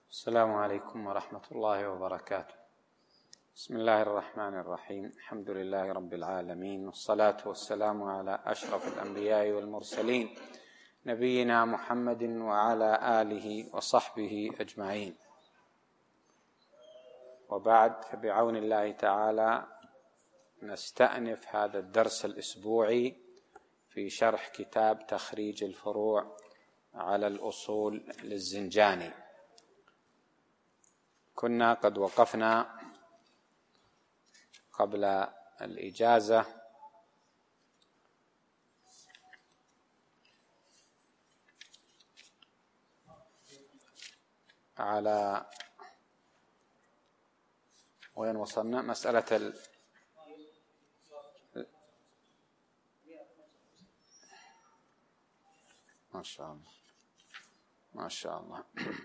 السلام عليكم ورحمة الله وبركاته. بسم الله الرحمن الرحيم. الحمد لله رب العالمين، والصلاة والسلام على أشرف الأنبياء والمرسلين نبينا محمد وعلى آله وصحبه أجمعين، وبعد، فبعون الله تعالى نستأنف هذا الدرس الأسبوعي في شرح كتاب تخريج الفروع على الأصول للزنجاني. كنا قد وقفنا قبل الإجازة على وين وصلنا؟ مسألة ما شاء الله ما شاء الله.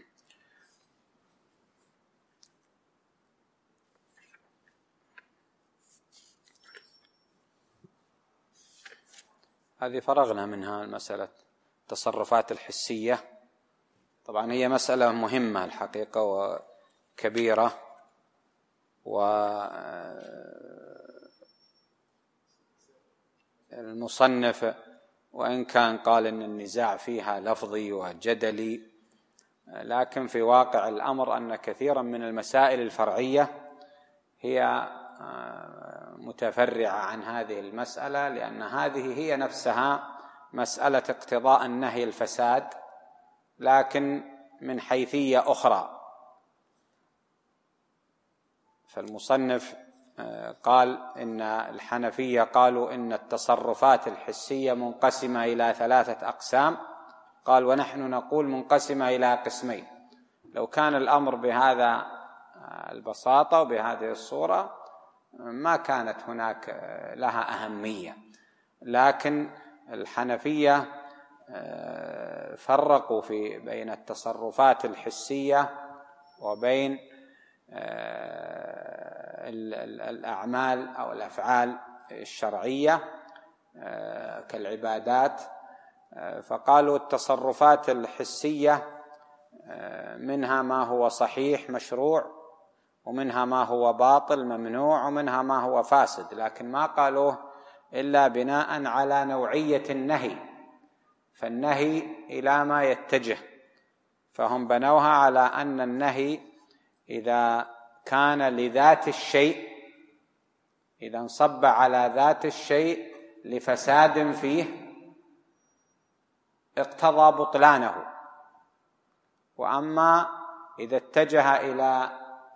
هذه فرغنا منها المسألة التصرفات الحسية. طبعا هي مسألة مهمة الحقيقة وكبيرة، والمصنف وإن كان قال إن النزاع فيها لفظي وجدلي، لكن في واقع الأمر أن كثيرا من المسائل الفرعية هي متفرعة عن هذه المسألة، لأن هذه هي نفسها مسألة اقتضاء النهي الفساد، لكن من حيثية أخرى. فالمصنف قال إن الحنفية قالوا إن التصرفات الحسية منقسمة إلى 3 أقسام، قال ونحن نقول منقسمة إلى قسمين. لو كان الأمر بهذا البساطة وبهذه الصورة ما كانت هناك لها أهمية، لكن الحنفية فرقوا بين التصرفات الحسية وبين الأعمال أو الأفعال الشرعية كالعبادات. فقالوا التصرفات الحسية منها ما هو صحيح مشروع، ومنها ما هو باطل ممنوع، ومنها ما هو فاسد، لكن ما قالوه إلا بناء على نوعية النهي، فالنهي إلى ما يتجه. فهم بنوها على أن النهي إذا كان لذات الشيء، إذا انصب على ذات الشيء لفساد فيه اقتضى بطلانه، وأما إذا اتجه إلى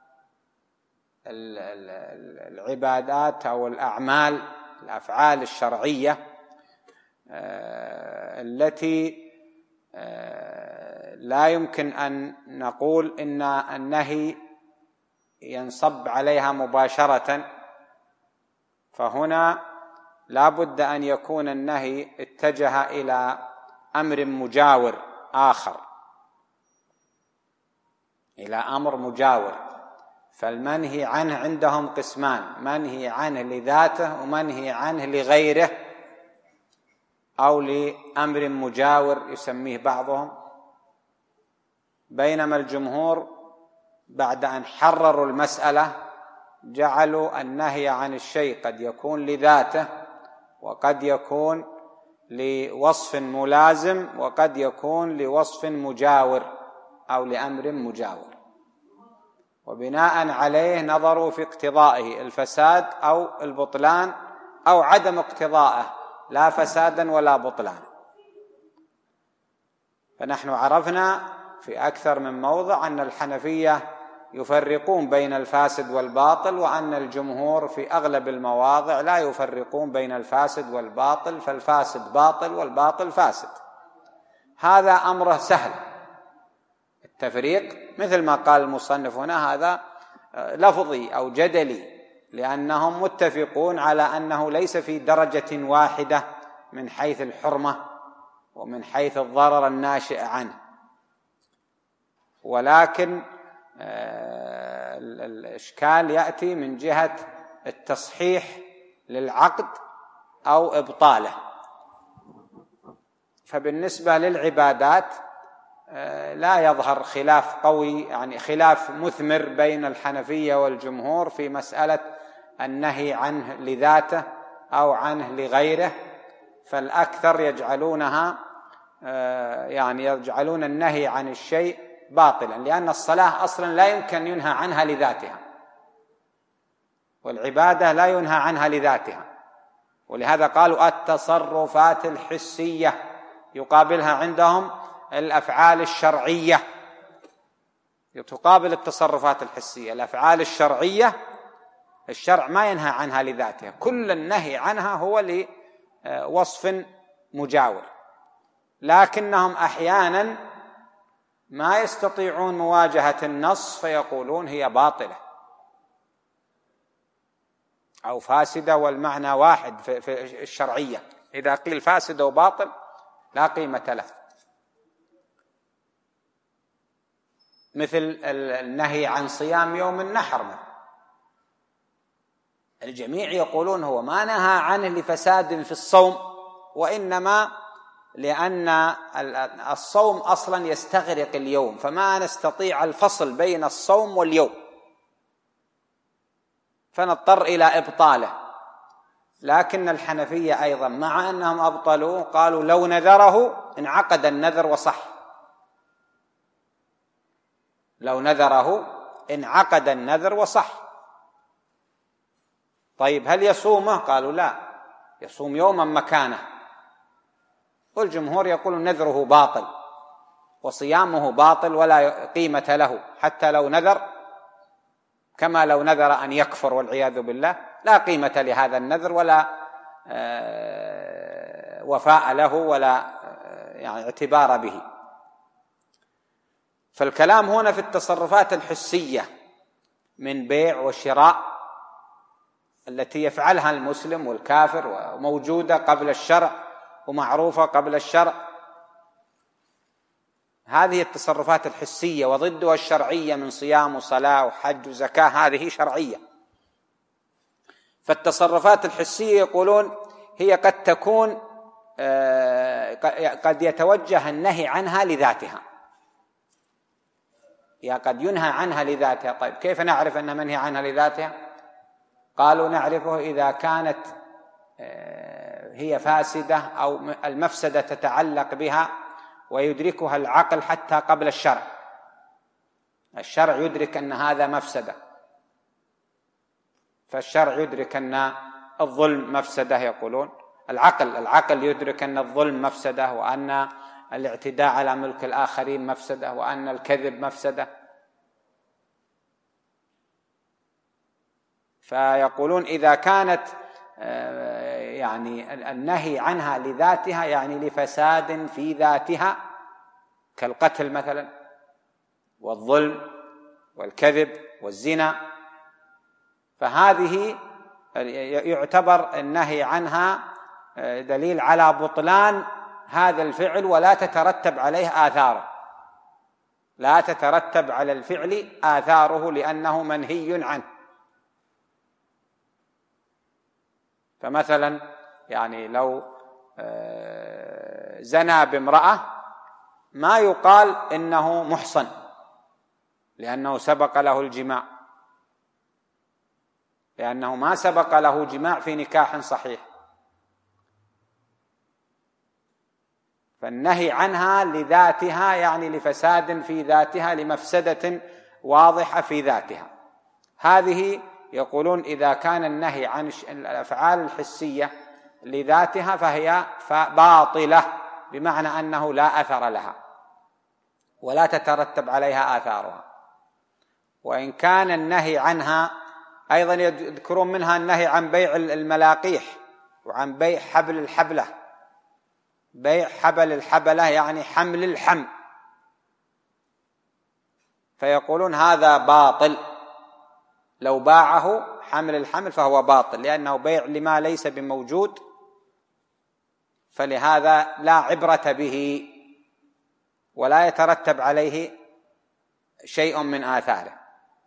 العبادات أو الأفعال الشرعية التي لا يمكن أن نقول إن النهي ينصب عليها مباشرة، فهنا لا بد أن يكون النهي اتجه إلى أمر مجاور آخر، إلى أمر مجاور. فالمنهي عنه عندهم قسمان: منهي عنه لذاته، ومنهي عنه لغيره أو لأمر مجاور يسميه بعضهم. بينما الجمهور بعد أن حرروا المسألة جعلوا النهي عن الشيء قد يكون لذاته، وقد يكون لوصف ملازم، وقد يكون لوصف مجاور أو لأمر مجاور، وبناء عليه نظروا في اقتضائه الفساد أو البطلان أو عدم اقتضائه، لا فسادا ولا بطلان. فنحن عرفنا في أكثر من موضع أن الحنفية يفرقون بين الفاسد والباطل، وأن الجمهور في أغلب المواضع لا يفرقون بين الفاسد والباطل، فالفاسد باطل والباطل فاسد. هذا أمره سهل التفريق، مثل ما قال المصنف هنا، هذا لفظي أو جدلي، لأنهم متفقون على أنه ليس في درجة واحدة من حيث الحرمة ومن حيث الضرر الناشئ عنه، ولكن الإشكال يأتي من جهة التصحيح للعقد أو إبطاله. فبالنسبة للعبادات لا يظهر خلاف قوي، يعني خلاف مثمر بين الحنفية والجمهور في مسألة النهي عنه لذاته أو عنه لغيره، فالأكثر يجعلونها يعني يجعلون النهي عن الشيء باطلا، لأن الصلاة أصلا لا يمكن ينهى عنها لذاتها، والعبادة لا ينهى عنها لذاتها، ولهذا قالوا التصرفات الحسية يقابلها عندهم الأفعال الشرعية، تقابل التصرفات الحسية الأفعال الشرعية. الشرع ما ينهى عنها لذاتها، كل النهي عنها هو لوصف مجاور، لكنهم أحيانا ما يستطيعون مواجهة النص فيقولون هي باطلة أو فاسدة، والمعنى واحد في الشرعية، إذا قيل فاسد وباطل لا قيمة له. مثل النهي عن صيام يوم النحر، الجميع يقولون هو ما نهى عنه لفساد في الصوم، وإنما لأن الصوم أصلا يستغرق اليوم، فما نستطيع الفصل بين الصوم واليوم فنضطر إلى إبطاله. لكن الحنفية أيضا مع أنهم أبطلوه قالوا لو نذره انعقد النذر وصح، لو نذره انعقد النذر وصح. طيب هل يصومه؟ قالوا لا، يصوم يوما مكانه، والجمهور يقول نذره باطل وصيامه باطل ولا قيمة له، حتى لو نذر، كما لو نذر أن يكفر والعياذ بالله، لا قيمة لهذا النذر ولا وفاء له ولا يعني اعتبار به. فالكلام هنا في التصرفات الحسية من بيع وشراء التي يفعلها المسلم والكافر وموجودة قبل الشرع ومعروفة قبل الشرع، هذه التصرفات الحسية، وضدها الشرعية من صيام وصلاة وحج وزكاة، هذه شرعية. فالتصرفات الحسية يقولون هي قد تكون قد يتوجه النهي عنها لذاتها، يا قد ينهى عنها لذاتها. طيب كيف نعرف أنها منهي عنها لذاتها؟ قالوا نعرفه إذا كانت هي فاسدة أو المفسدة تتعلق بها ويدركها العقل حتى قبل الشرع، الشرع يدرك أن هذا مفسدة، فالشرع يدرك أن الظلم مفسدة، يقولون العقل يدرك أن الظلم مفسدة، وأن الاعتداء على ملك الآخرين مفسدة، وأن الكذب مفسدة. فيقولون إذا كانت يعني النهي عنها لذاتها يعني لفساد في ذاتها كالقتل مثلا والظلم والكذب والزنا، فهذه يعتبر النهي عنها دليل على بطلان هذا الفعل، ولا تترتب عليه آثاره، لا تترتب على الفعل آثاره لأنه منهي عنه. فمثلا يعني لو زنى بامرأة ما يقال إنه محصن لأنه سبق له الجماع، لأنه ما سبق له جماع في نكاح صحيح، فالنهي عنها لذاتها يعني لفساد في ذاتها، لمفسدة واضحة في ذاتها. هذه يقولون إذا كان النهي عن الأفعال الحسية لذاتها فهي باطلة، بمعنى أنه لا أثر لها ولا تترتب عليها آثارها. وإن كان النهي عنها أيضا يذكرون منها النهي عن بيع الملاقيح وعن بيع حبل الحبلة، بيع حبل الحبلة يعني حمل الحمل، فيقولون هذا باطل، لو باعه حمل الحمل فهو باطل لأنه بيع لما ليس بموجود، فلهذا لا عبرة به ولا يترتب عليه شيء من آثاره.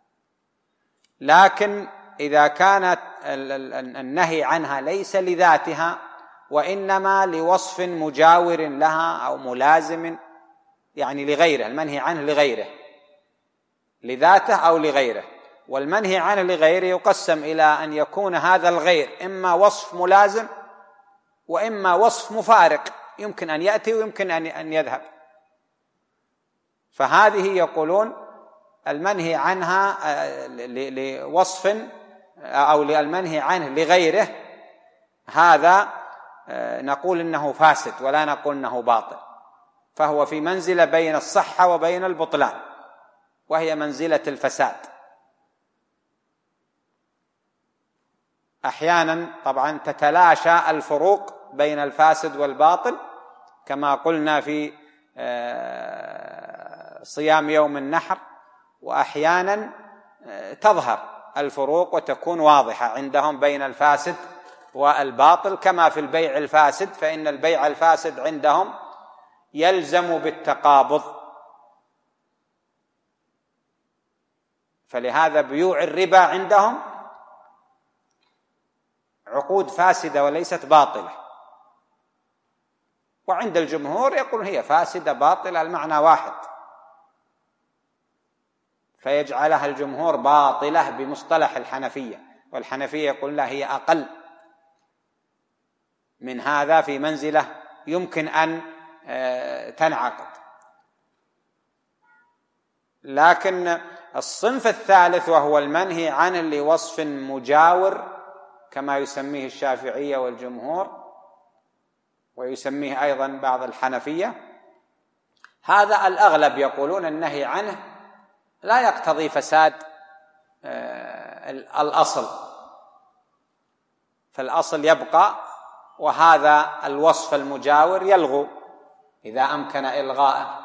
لكن إذا كانت النهي عنها ليس لذاتها وإنما لوصف مجاور لها أو ملازم يعني لغيره، المنهي عنه لغيره، لذاته أو لغيره. والمنهي عنه لغيره يقسم إلى أن يكون هذا الغير إما وصف ملازم وإما وصف مفارق، يمكن أن يأتي ويمكن أن يذهب. فهذه يقولون المنهي عنها لوصف أو المنهي عنه لغيره، هذا نقول إنه فاسد ولا نقول إنه باطل، فهو في منزلة بين الصحة وبين البطلان، وهي منزلة الفساد. أحيانا طبعا تتلاشى الفروق بين الفاسد والباطل، كما قلنا في صيام يوم النحر، وأحيانا تظهر الفروق وتكون واضحة عندهم بين الفاسد والباطل، كما في البيع الفاسد، فإن البيع الفاسد عندهم يلزم بالتقابض، فلهذا بيوع الربا عندهم عقود فاسدة وليست باطلة، وعند الجمهور يقول هي فاسدة باطلة المعنى واحد، فيجعلها الجمهور باطلة بمصطلح الحنفية، والحنفية يقول لا، هي أقل من هذا في منزلة يمكن أن تنعقد. لكن الصنف الثالث وهو المنهي عنه لوصف مجاور كما يسميه الشافعية والجمهور، ويسميه أيضا بعض الحنفية، هذا الأغلب يقولون النهي عنه لا يقتضي فساد الأصل، فالأصل يبقى، وهذا الوصف المجاور يلغو إذا أمكن إلغاءه.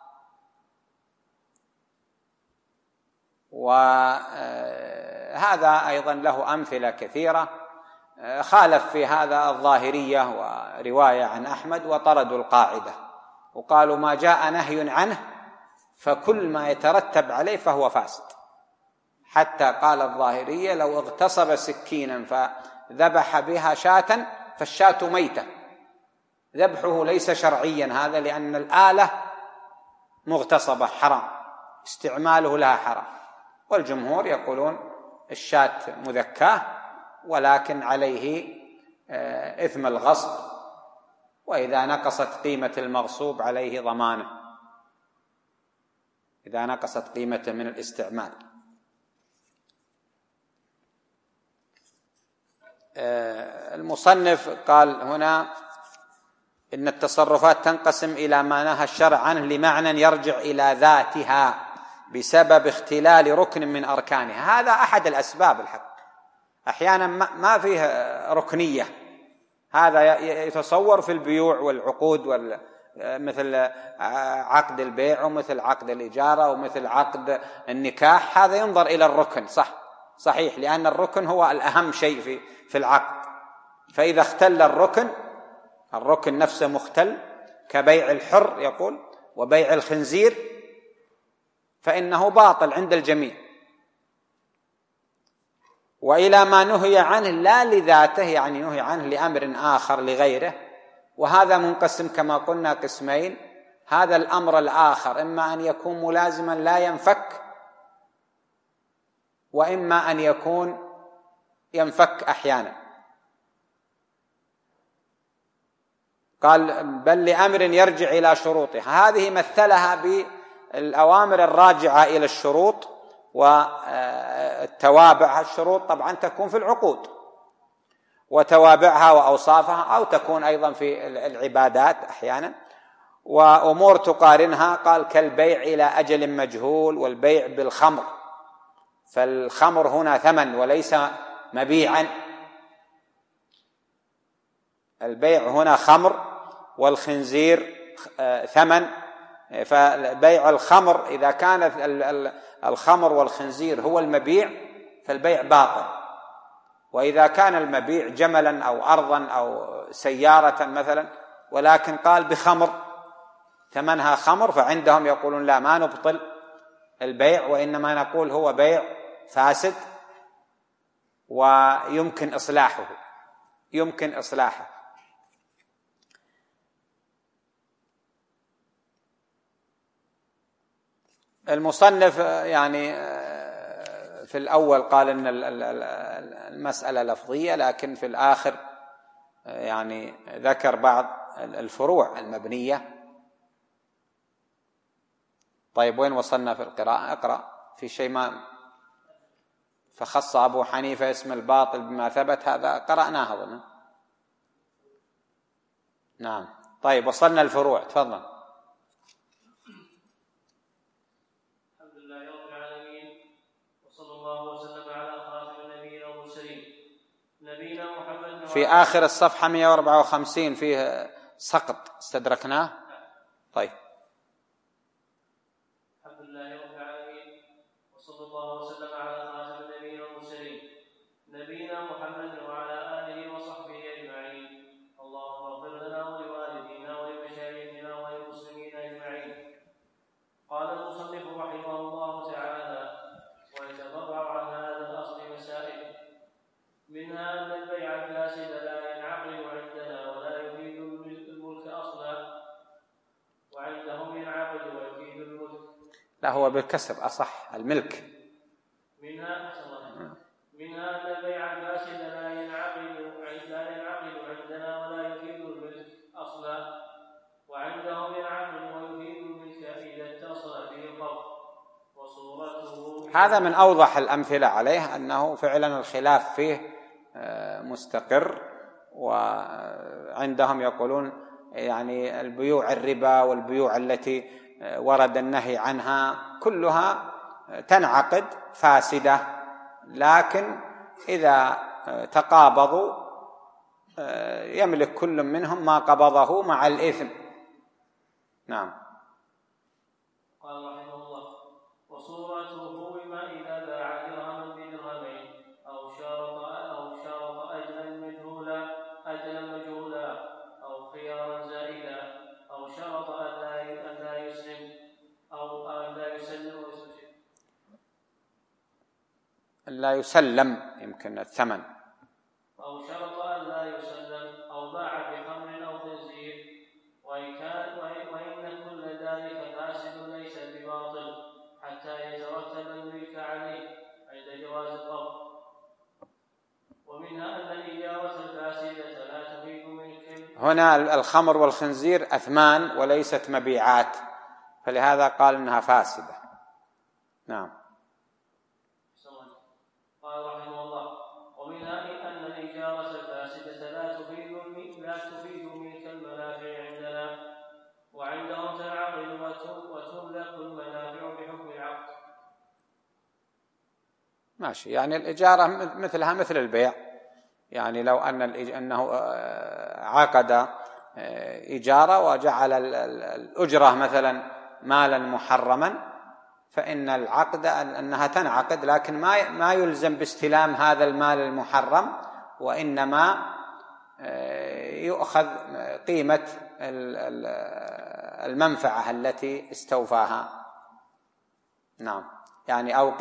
وهذا أيضا له أمثلة كثيرة. خالف في هذا الظاهرية ورواية عن أحمد وطردوا القاعدة وقالوا ما جاء نهي عنه فكل ما يترتب عليه فهو فاسد، حتى قال الظاهرية لو اغتصب سكينا فذبح بها شاة فالشاة ميتة، ذبحه ليس شرعيا هذا، لأن الآلة مغتصبة حرام، استعماله لها حرام. والجمهور يقولون الشاة مذكاة ولكن عليه إثم الغصب، وإذا نقصت قيمة المغصوب عليه ضمانه إذا نقصت قيمته من الاستعمال. المصنف قال هنا إن التصرفات تنقسم إلى ما نهى الشرع عنه لمعنى يرجع إلى ذاتها بسبب اختلال ركن من أركانها. هذا أحد الأسباب الحق، أحيانا ما فيه ركنية، هذا يتصور في البيوع والعقود مثل عقد البيع ومثل عقد الإجارة ومثل عقد النكاح، هذا ينظر إلى الركن، صحيح، لأن الركن هو الأهم شيء في العقد. فإذا اختل الركن نفسه مختل، كبيع الحر يقول وبيع الخنزير، فإنه باطل عند الجميع. وإلى ما نهي عنه لا لذاته، يعني نهي عنه لأمر آخر لغيره، وهذا منقسم كما قلنا قسمين. هذا الأمر الآخر إما أن يكون ملازما لا ينفك، وإما أن يكون ينفك أحيانا. قال بل لأمر يرجع إلى شروطها، هذه مثلها بالأوامر الراجعة إلى الشروط والتوابع. الشروط طبعا تكون في العقود، وتوابعها وأوصافها، أو تكون أيضا في العبادات أحيانا، وأمور تقارنها. قال كالبيع إلى أجل مجهول والبيع بالخمر، فالخمر هنا ثمن وليس مبيعا، البيع هنا خمر والخنزير ثمن، فبيع الخمر إذا كانت الخمر والخنزير هو المبيع فالبيع باطل، وإذا كان المبيع جملا أو أرضا أو سيارة مثلا ولكن قال بخمر ثمنها خمر، فعندهم يقولون لا، ما نبطل البيع، وإنما نقول هو بيع فاسد ويمكن إصلاحه. المصنف يعني في الأول قال أن المسألة لفظية، لكن في الآخر يعني ذكر بعض الفروع المبنية. طيب وين وصلنا في القراءة؟ اقرأ في شيء ما فخص أبو حنيفة اسم الباطل بما ثبت، هذا قرأناه أظن. نعم. طيب وصلنا الفروع، تفضل. الحمد لله رب العالمين، وصلى الله وسلم على خاتم النبيين والمرسلين نبينا محمد. في آخر الصفحة 154 فيه سقط استدركناه. طيب. الحمد لله رب العالمين، وصلى الله وسلم على خاتم النبيين والمرسلين نبينا محمد وعلى آله وصحبه أجمعين. اللهم اغفر لنا ولوالدينا ولمشايخنا وللمسلمين أجمعين. قال المصنف رحمه الله تعالى: ويتفرع عن هذا الأصل مسائل، منها أن البيع الفاسد لا ينعقد عندنا ولا يفيد الملك أصلا، وعندهم ينعقد ويفيد الملك. لا، هو بالكسر أصح، الملك. منها أن البيع الفاسد لا ينعقد عندنا ولا يفيد الملك أصلا، وعندهم ينعقد ويفيد الملك إذا اتصل به القبض وصورته. هذا من أوضح الأمثلة عليه أنه فعلا الخلاف فيه مستقر، وعندهم يقولون يعني البيوع الربا والبيوع التي ورد النهي عنها كلها تنعقد فاسدة، لكن إذا تقابضوا يملك كل منهم ما قبضه مع الإثم. نعم. قال رحمه الله: وصورته بما إذا باع درهما بدرهمين أو شارط أجلا مجهولا أو خيارا زائدا أو شرط أن لا يسلم أو أن لا يسلم لا يسلم يمكن الثمن، أو شرط أن لا يسلم أو باع بخمر أو خنزير، وإن كل ذلك فاسد ليس بباطل حتى يترتب الملك عليه عند جواز القبض. ومنها أن الإجارة الفاسدة لا تفيد ملك. هنا الخمر والخنزير أثمان وليست مبيعات، فلهذا قال إنها فاسدة. نعم. قال رحمه الله: ومنها أن الإجارة الفاسدة لا تفيد ملك المنافع عندنا، وعندهم تنعقد وتملك المنافع بحكم العقد. ماشي، يعني الإجارة مثلها مثل البيع، يعني لو أنه عقد إجارة وجعل الأجرة مثلا مالا محرما، فإن العقد أنها تنعقد، لكن ما يلزم باستلام هذا المال المحرم، وإنما يؤخذ قيمة المنفعة التي استوفاها. نعم، يعني أو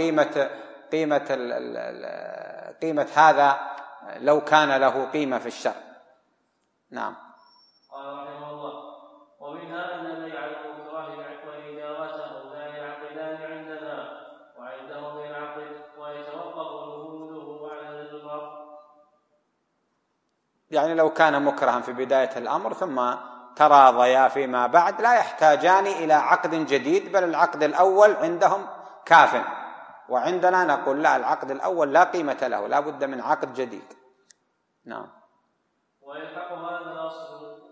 قيمة هذا لو كان له قيمة في الشرع. نعم. قال رحمه الله: ومنها أن بيع المكره وإجارته لا ينعقدان عندنا، وعندهم ينعقد ويتوقف نفوذه على الإضرار. يعني لو كان مكرها في بداية الأمر ثم تراضيا فيما بعد لا يحتاجان إلى عقد جديد، بل العقد الأول عندهم كاف، وعندنا نقول لا، العقد الأول لا قيمة له، لا بد من عقد جديد. نعم. ويلحق هذا الأصل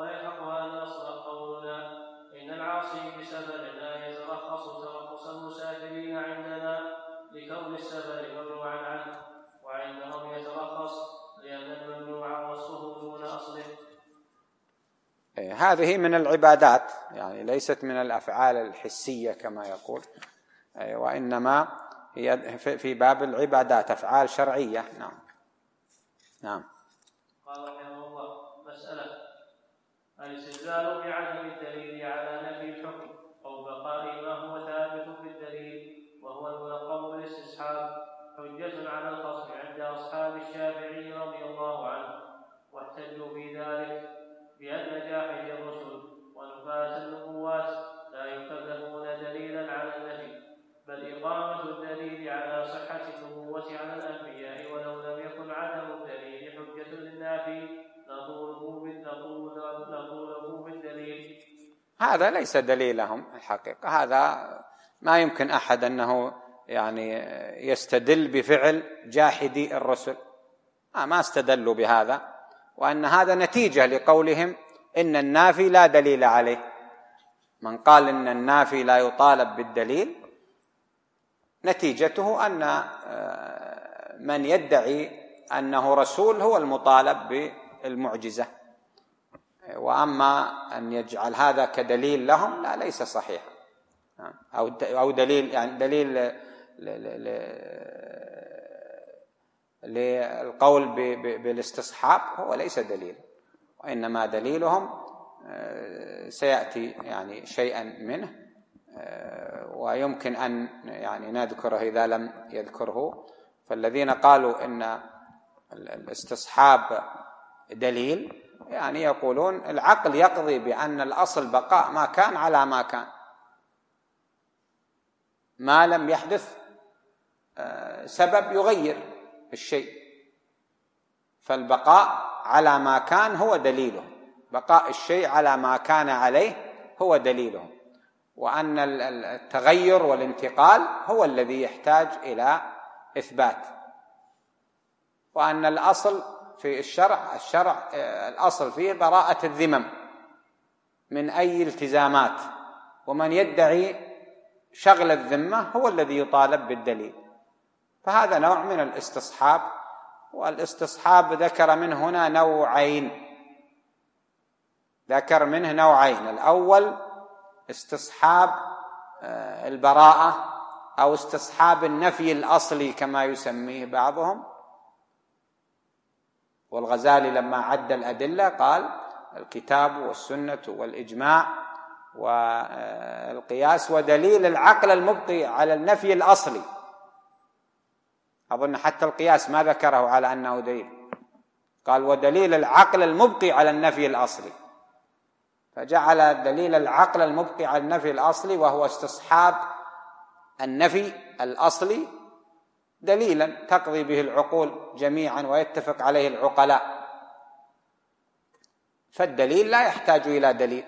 قولنا: إن العاصي بسفر لا يترخص ترخص المسافرين عندنا لكون السفر ممنوعا عنه، وعندهم يترخص لأن الممنوع وصفه دون أصله. هذه من العبادات، يعني ليست من الأفعال الحسية كما يقول، وإنما هي في باب العبادات، أفعال شرعية. نعم. نعم. قال رحمه الله: مسألة: الاستدلال بعدم الدليل على نفي الحكم أو بقاء ما هو ثابت في الدليل وهو الملقب بالاستصحاب حجة على الخصم عند أصحاب الشافعي رضي الله عنه، واحتجوا في ذلك بأن جاحد الرسل ونفاة النبوات لا يكلفون دليلا على النفي إقامة الدليل على صحة النبوة على الأنبياء، ولو لم يكن عدم الدليل حجة للنافي لطوله بالدليل. هذا ليس دليلهم الحقيقة، هذا ما يمكن أحد أنه يعني يستدل بفعل جاحدي الرسل، ما استدلوا بهذا، وأن هذا نتيجة لقولهم إن النافي لا دليل عليه. من قال إن النافي لا يطالب بالدليل نتيجته أن من يدعي أنه رسول هو المطالب بالمعجزة، وأما أن يجعل هذا كدليل لهم لا، ليس صحيح، أو دليل، يعني دليل للقول بالاستصحاب هو ليس دليل، وإنما دليلهم سيأتي يعني شيئا منه، ويمكن أن يعني نذكره إذا لم يذكره. فالذين قالوا إن الاستصحاب دليل يعني يقولون العقل يقضي بأن الأصل بقاء ما كان على ما كان، ما لم يحدث سبب يغير الشيء، فالبقاء على ما كان هو دليله، بقاء الشيء على ما كان عليه هو دليله، وأن التغير والانتقال هو الذي يحتاج إلى إثبات، وأن الأصل في الشرع الأصل فيه براءة الذمم من أي التزامات، ومن يدعي شغل الذمة هو الذي يطالب بالدليل. فهذا نوع من الاستصحاب، والاستصحاب ذكر منه هنا نوعين، ذكر منه نوعين: الأول استصحاب البراءة أو استصحاب النفي الأصلي كما يسميه بعضهم، والغزالي لما عد الأدلة قال الكتاب والسنة والإجماع والقياس ودليل العقل المبقي على النفي الأصلي. أظن حتى القياس ما ذكره على أنه دليل، قال ودليل العقل المبقي على النفي الأصلي، فجعل دليل العقل المبقي على النفي الأصلي وهو استصحاب النفي الأصلي دليلا تقضي به العقول جميعا ويتفق عليه العقلاء، فالدليل لا يحتاج إلى دليل.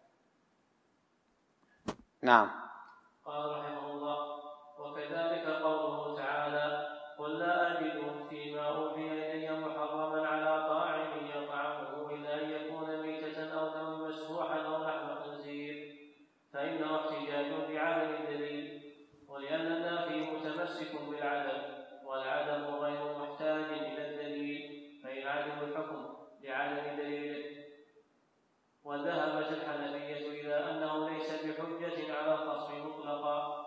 نعم. قال رحمه الله: وكذلك قوله تعالى: قل لا أجد فيما أوحي إلي محرما على طاعم يطعمه إلا أن يكون ميتة أو دما مسفوحا أو لحم خنزير، فإنه احتجاج بعدم الدليل، ولأن النافي متمسك بالعدم، والعدم غير محتاج إلى الدليل، فينعدم الحكم لعدم دليله. وذهبت الحنفية إلى أنه ليس بحجة على الخصم مطلقا.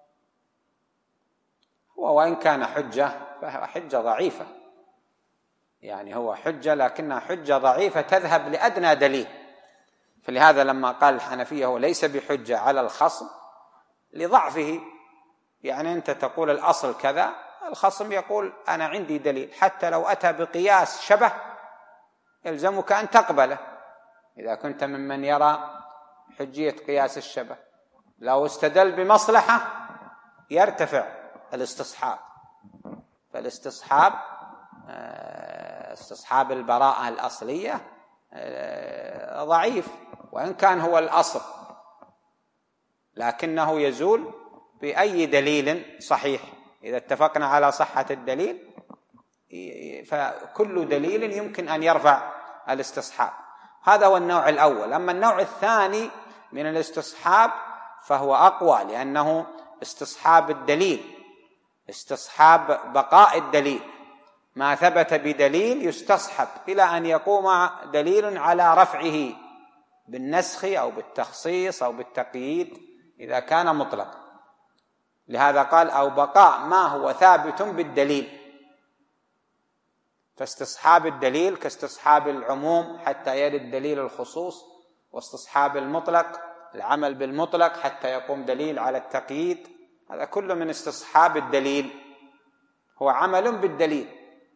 وإن كان حجة فهو حجة ضعيفة، يعني هو حجة لكنها حجة ضعيفة تذهب لأدنى دليل، فلهذا لما قال الحنفية هو ليس بحجة على الخصم لضعفه، يعني أنت تقول الأصل كذا، الخصم يقول أنا عندي دليل، حتى لو أتى بقياس شبه يلزمك أن تقبله إذا كنت ممن يرى حجية قياس الشبه. لو استدل بمصلحة يرتفع الاستصحاب، فالاستصحاب استصحاب البراءة الأصلية ضعيف، وإن كان هو الأصل لكنه يزول بأي دليل صحيح. إذا اتفقنا على صحة الدليل فكل دليل يمكن أن يرفع الاستصحاب. هذا هو النوع الأول. أما النوع الثاني من الاستصحاب فهو أقوى، لأنه استصحاب الدليل، استصحاب بقاء الدليل، ما ثبت بدليل يستصحب إلى أن يقوم دليل على رفعه بالنسخ أو بالتخصيص أو بالتقييد إذا كان مطلق. لهذا قال أو بقاء ما هو ثابت بالدليل، فاستصحاب الدليل كاستصحاب العموم حتى يرد دليل الخصوص، واستصحاب المطلق العمل بالمطلق حتى يقوم دليل على التقييد، هذا كله من استصحاب الدليل، هو عمل بالدليل.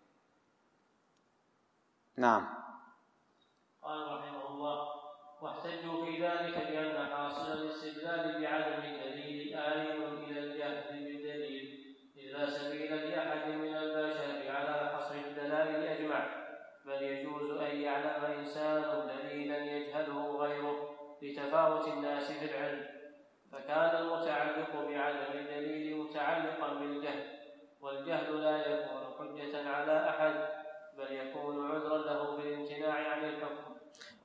نعم. قال رحمه الله: واحتجوا في ذلك بأن حاصل الاستدلال بعدم الدليل آل إلى الجهل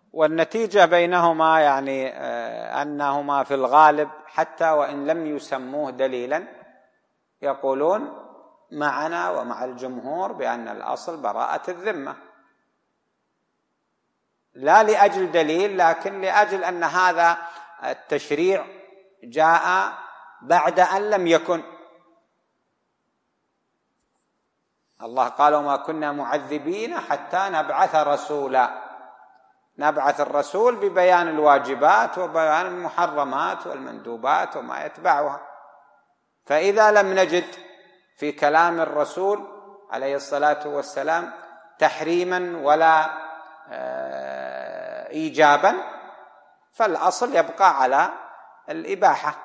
والنتيجة بينهما يعني أنهما في الغالب حتى وإن لم يسموه دليلا يقولون معنا ومع الجمهور بأن الأصل براءة الذمة، لا لأجل دليل لكن لأجل أن هذا التشريع جاء بعد أن لم يكن. الله قال وما كنا معذبين حتى نبعث رسولا، نبعث الرسول ببيان الواجبات وبيان المحرمات والمندوبات وما يتبعها. فإذا لم نجد في كلام الرسول عليه الصلاة والسلام تحريما ولا إيجابا فالأصل يبقى على الإباحة.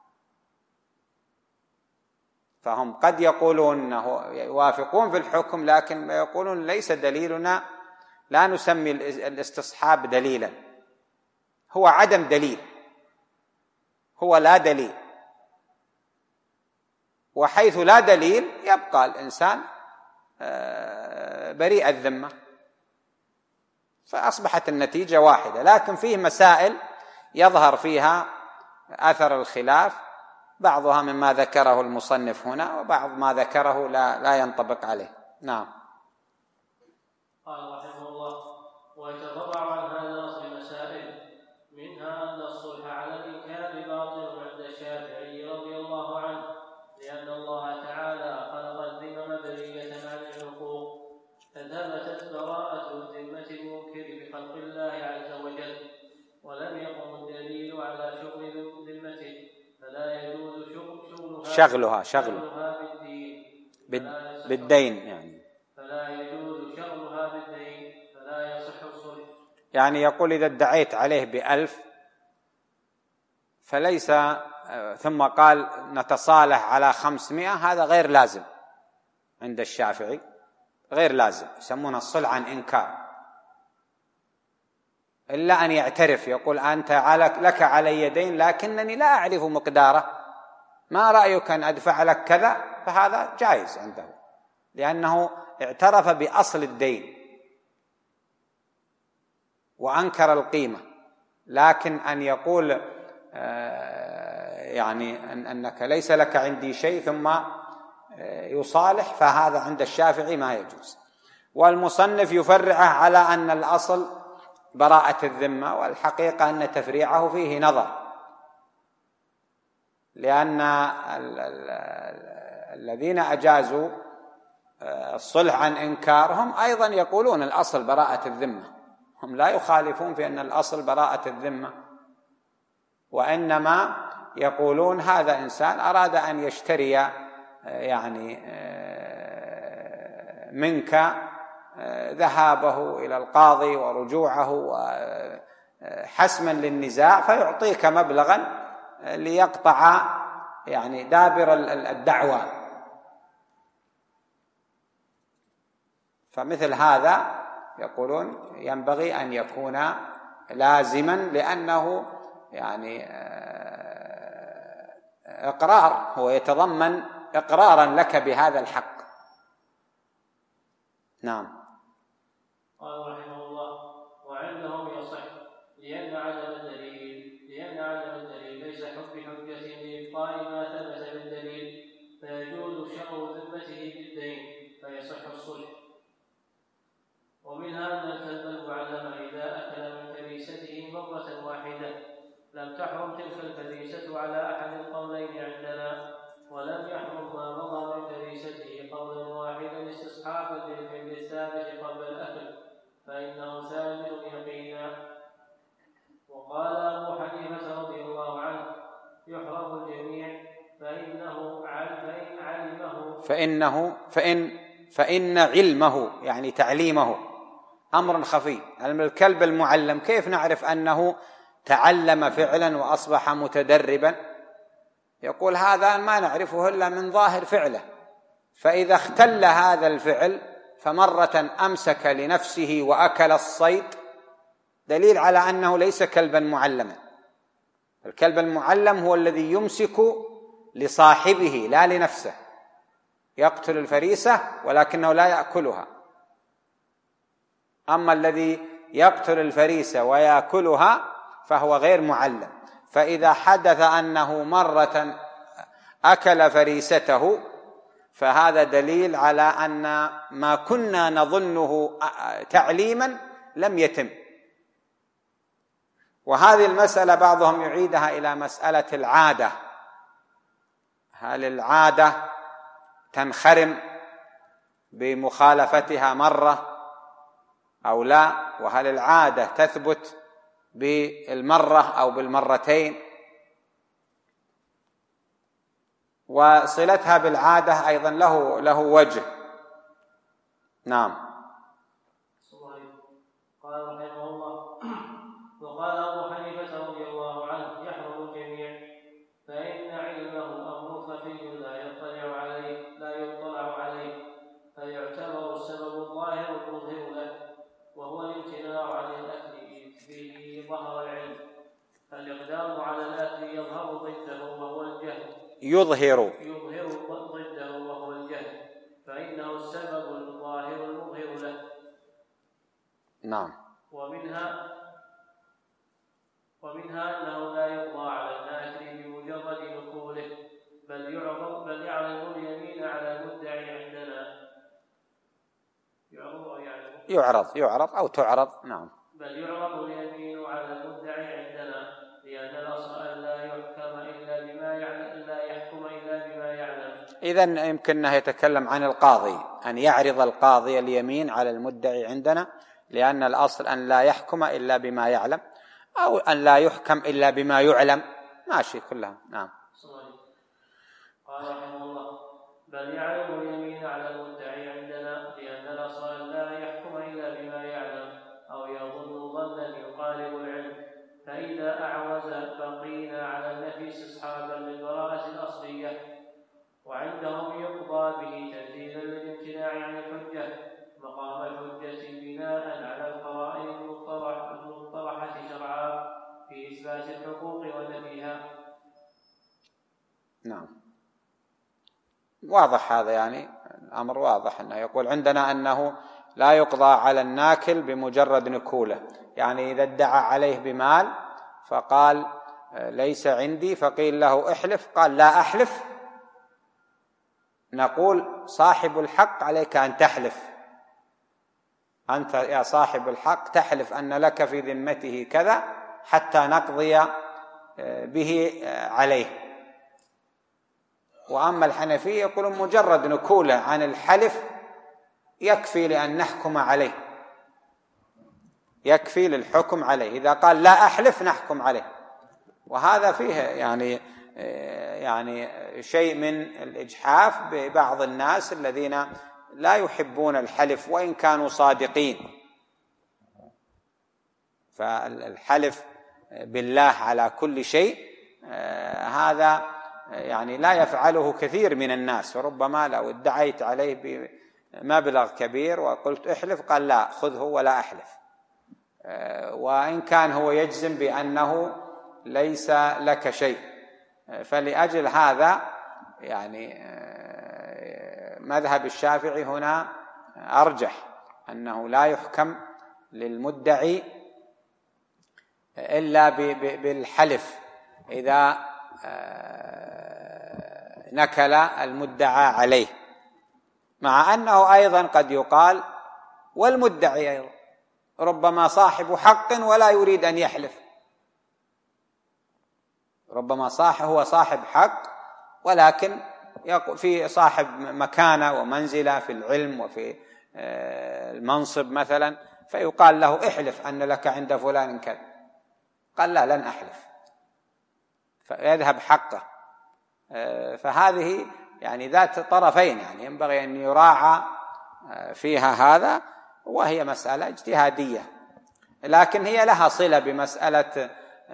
فهم قد يقولون أنه يوافقون في الحكم لكن يقولون ليس دليلنا، لا نسمي الاستصحاب دليلا، هو عدم دليل، هو لا دليل، وحيث لا دليل يبقى الإنسان بريء الذمة، فأصبحت النتيجة واحدة. لكن فيه مسائل يظهر فيها أثر الخلاف، بعضها مما ذكره المصنف هنا وبعض ما ذكره لا ينطبق عليه. نعم. قال رحمه الله: ويتفرع عن هذا الأصل مسائل، منها أن الصلح على الإنكار باطل عند الشافعي رضي الله عنه، لأن الله تعالى خلق الذمم برية عن الحقوق، فثبتت براءة الذمة المنكر بخلق الله عز وجل، ولم يقم الدليل على شغل ذمته، فلا يجوز شغلها بالدين يعني فلا يجوز شغلها بالدين، فلا يصح الصلح. يعني يقول إذا ادعيت عليه ب1000 فليس ثم قال نتصالح على 500، هذا غير لازم عند الشافعي، غير لازم، يسمونه الصلح عن إنكار، إلا أن يعترف يقول أنت لك علي دين لكنني لا أعرف مقداره، ما رأيك أن أدفع لك كذا، فهذا جائز عنده لأنه اعترف بأصل الدين وأنكر القيمة. لكن أن يقول يعني أنك ليس لك عندي شيء ثم يصالح، فهذا عند الشافعي ما يجوز. والمصنف يفرعه على أن الأصل براءة الذمة، والحقيقة أن تفريعه فيه نظر، لأن الذين أجازوا الصلح عن إنكارهم أيضا يقولون الأصل براءة الذمة، هم لا يخالفون في أن الأصل براءة الذمة، وإنما يقولون هذا إنسان أراد أن يشتري يعني منك ذهابه إلى القاضي ورجوعه وحسما للنزاع، فيعطيك مبلغا ليقطع يعني دابر الدعوى. فمثل هذا يقولون ينبغي أن يكون لازما، لأنه يعني إقرار، هو يتضمن إقرارا لك بهذا الحق. نعم. قال رحمه الله: وعندهم يصح لأن عدم الدليل ليس بحجة لإبطال ما ثبت بالدليل، فيجوز شغل ذمته بالدين فيصح الصلح. ومنها أن الكلب المعلم إذا أكل من فريسته مرة واحدة لم تحرم تلك الفريسة على أحد القولين عندنا، ولم يحرم ما مضى من فريسته قولا واحدا استصحابا للفعل الثابت قبل الأكل، فإنه ثابت يقينا. وقال أبو حنيفة رضي الله عنه: يحرم الجميع فإن علمه يعني تعليمه أمر خفي. الكلب المعلم كيف نعرف أنه تعلم فعلا وأصبح متدربا؟ يقول هذا ما نعرفه إلا من ظاهر فعله، فإذا اختل هذا الفعل فمرة أمسك لنفسه وأكل الصيد دليل على أنه ليس كلبا معلما. الكلب المعلم هو الذي يمسك لصاحبه لا لنفسه، يقتل الفريسة ولكنه لا يأكلها. أما الذي يقتل الفريسة ويأكلها فهو غير معلم. فإذا حدث أنه مرة أكل فريسته فهذا دليل على أن ما كنا نظنه تعليما لم يتم. وهذه المسألة بعضهم يعيدها إلى مسألة العادة، هل العادة تنخرم بمخالفتها مرة أو لا، وهل العادة تثبت بالمرة أو بالمرتين، وصلتها بالعادة أيضا له وجه. نعم. قال رحمه الله: وقال أبو حنيفة رضي الله عنه: يحرم الجميع، فإن علمه أمر خفي لا يطلع عليه فيعتبر السبب الظاهر المظهر له، وهو الامتناع عن الأكل به ظهر العلم، فالإقدام على الأكل يظهر ضده وهو الجهل، يظهر ضده وهو الجهل، فإنه السبب الظاهر المظهر له. نعم. ومنها أنه لا يقضى على الناكل بمجرد نقوله، بل يعرض اليمين على المدعي عندنا. يعرض أو تعرض. نعم. بل يعرض اليمين على المدعي عندنا، لأن الأصل أن لا يحكم إلا بما يعلم. إذن يمكن أنه يتكلم عن القاضي، أن يعرض القاضي اليمين على المدعي عندنا، لأن الأصل أن لا يحكم إلا بما يعلم، أو أن لا يحكم إلا بما يعلم، ماشي كلها. نعم. قال رحمه الله: بل يعرض اليمين على المدعي عندنا، لأن الأصل أن لا يحكم إلا بما يعلم أو يظن ظنا يقارب العلم، فإذا أعوز بقينا على النفي استصحابا للبراءة الأصلية، وعندهم يقضى به تنزيلا للامتناع عن الحجة مقام الحجة بناء على القرائن المقترحة شرعا في إثبات الحقوق ونفيها. نعم. واضح هذا، يعني الأمر واضح، أنه يقول عندنا أنه لا يقضى على الناكل بمجرد نكوله، يعني إذا ادعى عليه بمال فقال ليس عندي، فقيل له احلف، قال لا أحلف، نقول صاحب الحق عليك أن تحلف، أنت يا صاحب الحق تحلف أن لك في ذمته كذا حتى نقضي به عليه. وأما الحنفية يقولون مجرد نكولة عن الحلف يكفي لأن نحكم عليه، يكفي للحكم عليه، إذا قال لا أحلف نحكم عليه. وهذا فيه يعني شيء من الإجحاف ببعض الناس الذين لا يحبون الحلف وإن كانوا صادقين. فالحلف بالله على كل شيء هذا يعني لا يفعله كثير من الناس، وربما لو ادعيت عليه بمبلغ كبير وقلت احلف قال لا خذه ولا أحلف، وإن كان هو يجزم بأنه ليس لك شيء. فلأجل هذا يعني مذهب الشافعي هنا أرجح أنه لا يحكم للمدعي إلا بالحلف إذا نكل المدعى عليه، مع أنه أيضا قد يقال والمدعي أيضا ربما صاحب حق ولا يريد أن يحلف، ربما هو صاحب حق ولكن في صاحب مكانة ومنزلة في العلم وفي المنصب مثلا، فيقال له احلف أن لك عند فلان كذا، قال لا لن أحلف، فيذهب حقه. فهذه يعني ذات طرفين، يعني ينبغي أن يراعى فيها هذا، وهي مسألة اجتهادية، لكن هي لها صلة بمسألة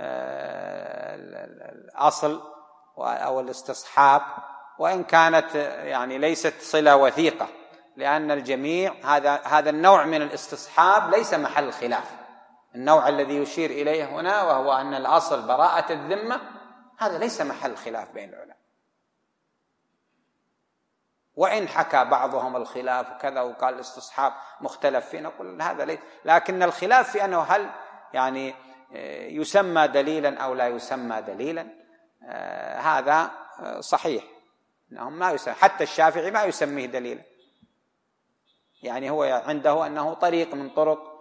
الأصل أو الاستصحاب، وإن كانت يعني ليست صلة وثيقة، لأن الجميع هذا النوع من الاستصحاب ليس محل خلاف. النوع الذي يشير إليه هنا وهو أن الأصل براءة الذمة، هذا ليس محل خلاف بين العلماء. وإن حكى بعضهم الخلاف وكذا وقال الاستصحاب مختلف فيه، نقول هذا ليس، لكن الخلاف في أنه هل يعني يسمى دليلا أو لا يسمى دليلا، هذا صحيح أنهم ما يسمى، حتى الشافعي ما يسميه دليلا، يعني هو عنده أنه طريق من طرق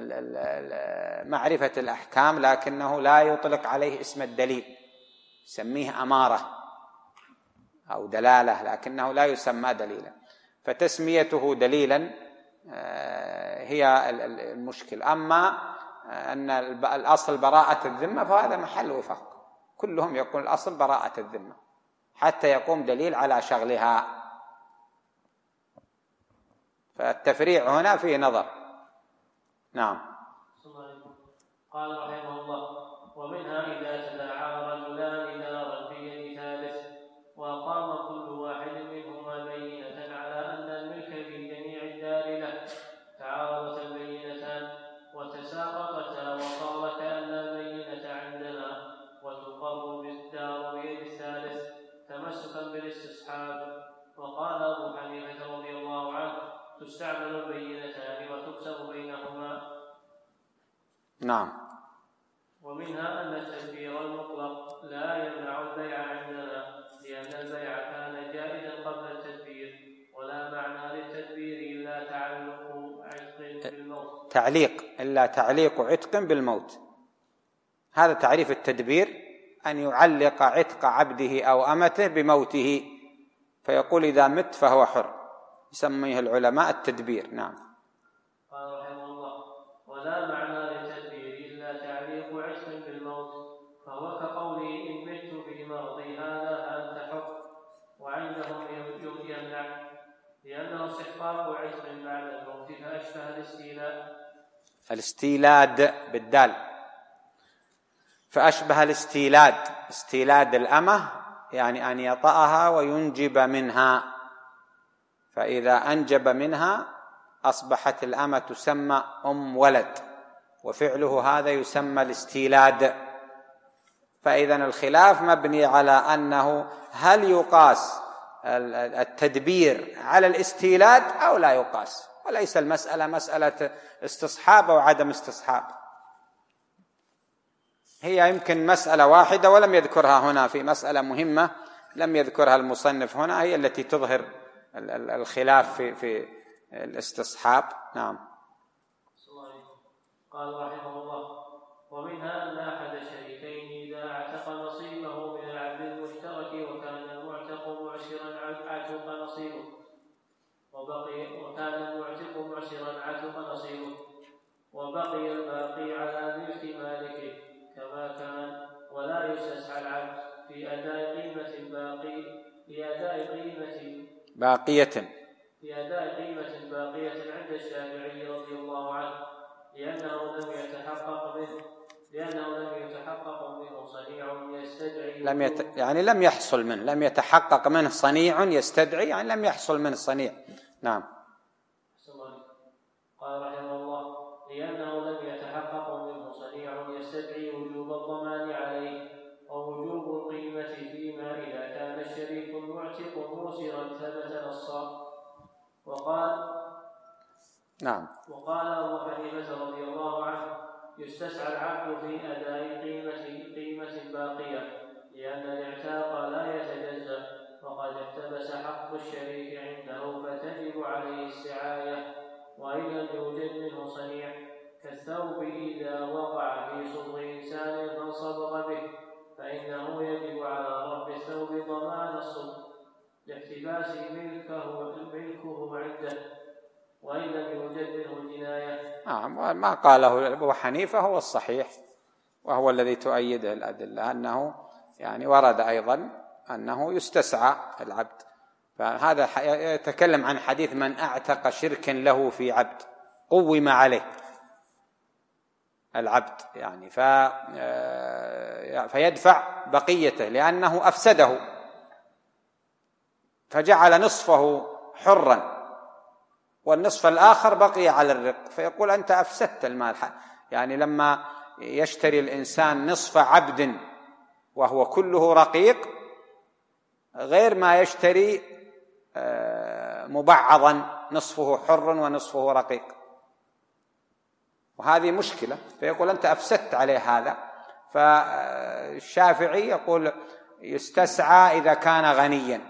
معرفة الأحكام، لكنه لا يطلق عليه اسم الدليل، يسميه أمارة أو دلالة، لكنه لا يسمى دليلا. فتسميته دليلا هي المشكل. أما أن الأصل براءة الذمة فهذا محل وفاق، كلهم يقول الأصل براءة الذمة حتى يقوم دليل على شغلها. فالتفريع هنا فيه نظر. نعم. قال رحمه الله: ومنها إذا تداعى رجلان دارا في يد ثالث وأقام كل واحد منهما بينة على أن الملك في جميع الدار له، تعارضت البينتان وتساقطتا وقال كأن البينة عندنا وتقر بالدار بيد الثالث تمسكا بالاستصحاب. وقال أبو حنيفة رضي الله عنه: تستعمل البينتان وتكسب بينهما. نعم. ومنها أن التدبير المطلق لا يمنع البيع عندنا، لأن البيع كان جائزا قبل التدبير، ولا معنى للتدبير إلا تعلق عتق بالموت. إلا تعليق عتق بالموت، هذا تعريف التدبير، أن يعلق عتق عبده أو أمته بموته، فيقول إذا مت فهو حر، يسميه العلماء التدبير. نعم. قال رحمه الله: ولا معنى للتدبير إلا تعليق عتق بالموت، فهو كقوله إن مت في مرضي هذا فأنت حر، وعندهم يمنع، لأنه استحقاق عتق بعد الموت، فأشبه الاستيلاد بالدال، فأشبه الاستيلاد، استيلاد الأمة يعني أن يطأها وينجب منها، فإذا أنجب منها أصبحت الأمة تسمى أم ولد، وفعله هذا يسمى الاستيلاد. فإذا الخلاف مبني على أنه هل يقاس التدبير على الاستيلاد أو لا يقاس، وليس المسألة مسألة استصحاب أو عدم استصحاب، هي يمكن مسألة واحدة ولم يذكرها هنا، في مسألة مهمة لم يذكرها المصنف هنا، هي التي تظهر الخلاف في الاستصحاب. نعم. قال رحمه الله: ومنها أن أحد الشريكين إذا اعتق نصيبه من العبد المشترك وكان المعتق معسرا عتق نصيبه، وبقي الباقي على ملك مالكه كما كان، ولا يستسعى العبد في أداء قيمة باقية عند الشافعي رضي الله عنه، لأنه لم يتحقق منه صنيع يستدعي، لم يحصل منه، لم يتحقق منه صنيع يستدعي، يعني لم يحصل منه صنيع. نعم. قال رحمه الله: لأنه لم يتحقق منه صنيع يستدعي وجوب الضمان عليه ووجوب القيمة فيما إذا كان الشريك المعتق موسرا ثبت نصا. وقال أبو حنيفة رضي الله عنه: يستسعى العبد في أداء قيمة باقية، لأن الاعتاق لا يتجزأ، وقد احتبس حق الشريك عنده فتجب عليه السعاية، وإن لم يوجد منه صنيع كالثوب إذا وقع في صلب إنسان فانصبغ به، فإنه يجب على رب الثوب ضمان الصلب لاحتباس ملكه عنده، وإن لم يوجد منه جناية. ما قاله أبو حنيفة هو الصحيح، وهو الذي تؤيده الأدلة، أنه يعني ورد أيضا أنه يستسعى العبد. فهذا يتكلم عن حديث من أعتق شركا له في عبد قوم عليه العبد، يعني فيدفع بقيته لأنه أفسده، فجعل نصفه حرا والنصف الآخر بقي على الرق، فيقول أنت أفسدت المال. يعني لما يشتري الإنسان نصف عبد وهو كله رقيق غير ما يشتري مبعضا نصفه حر ونصفه رقيق، وهذه مشكلة. فيقول أنت أفسدت عليه هذا. فالشافعي يقول يستسعى إذا كان غنيا،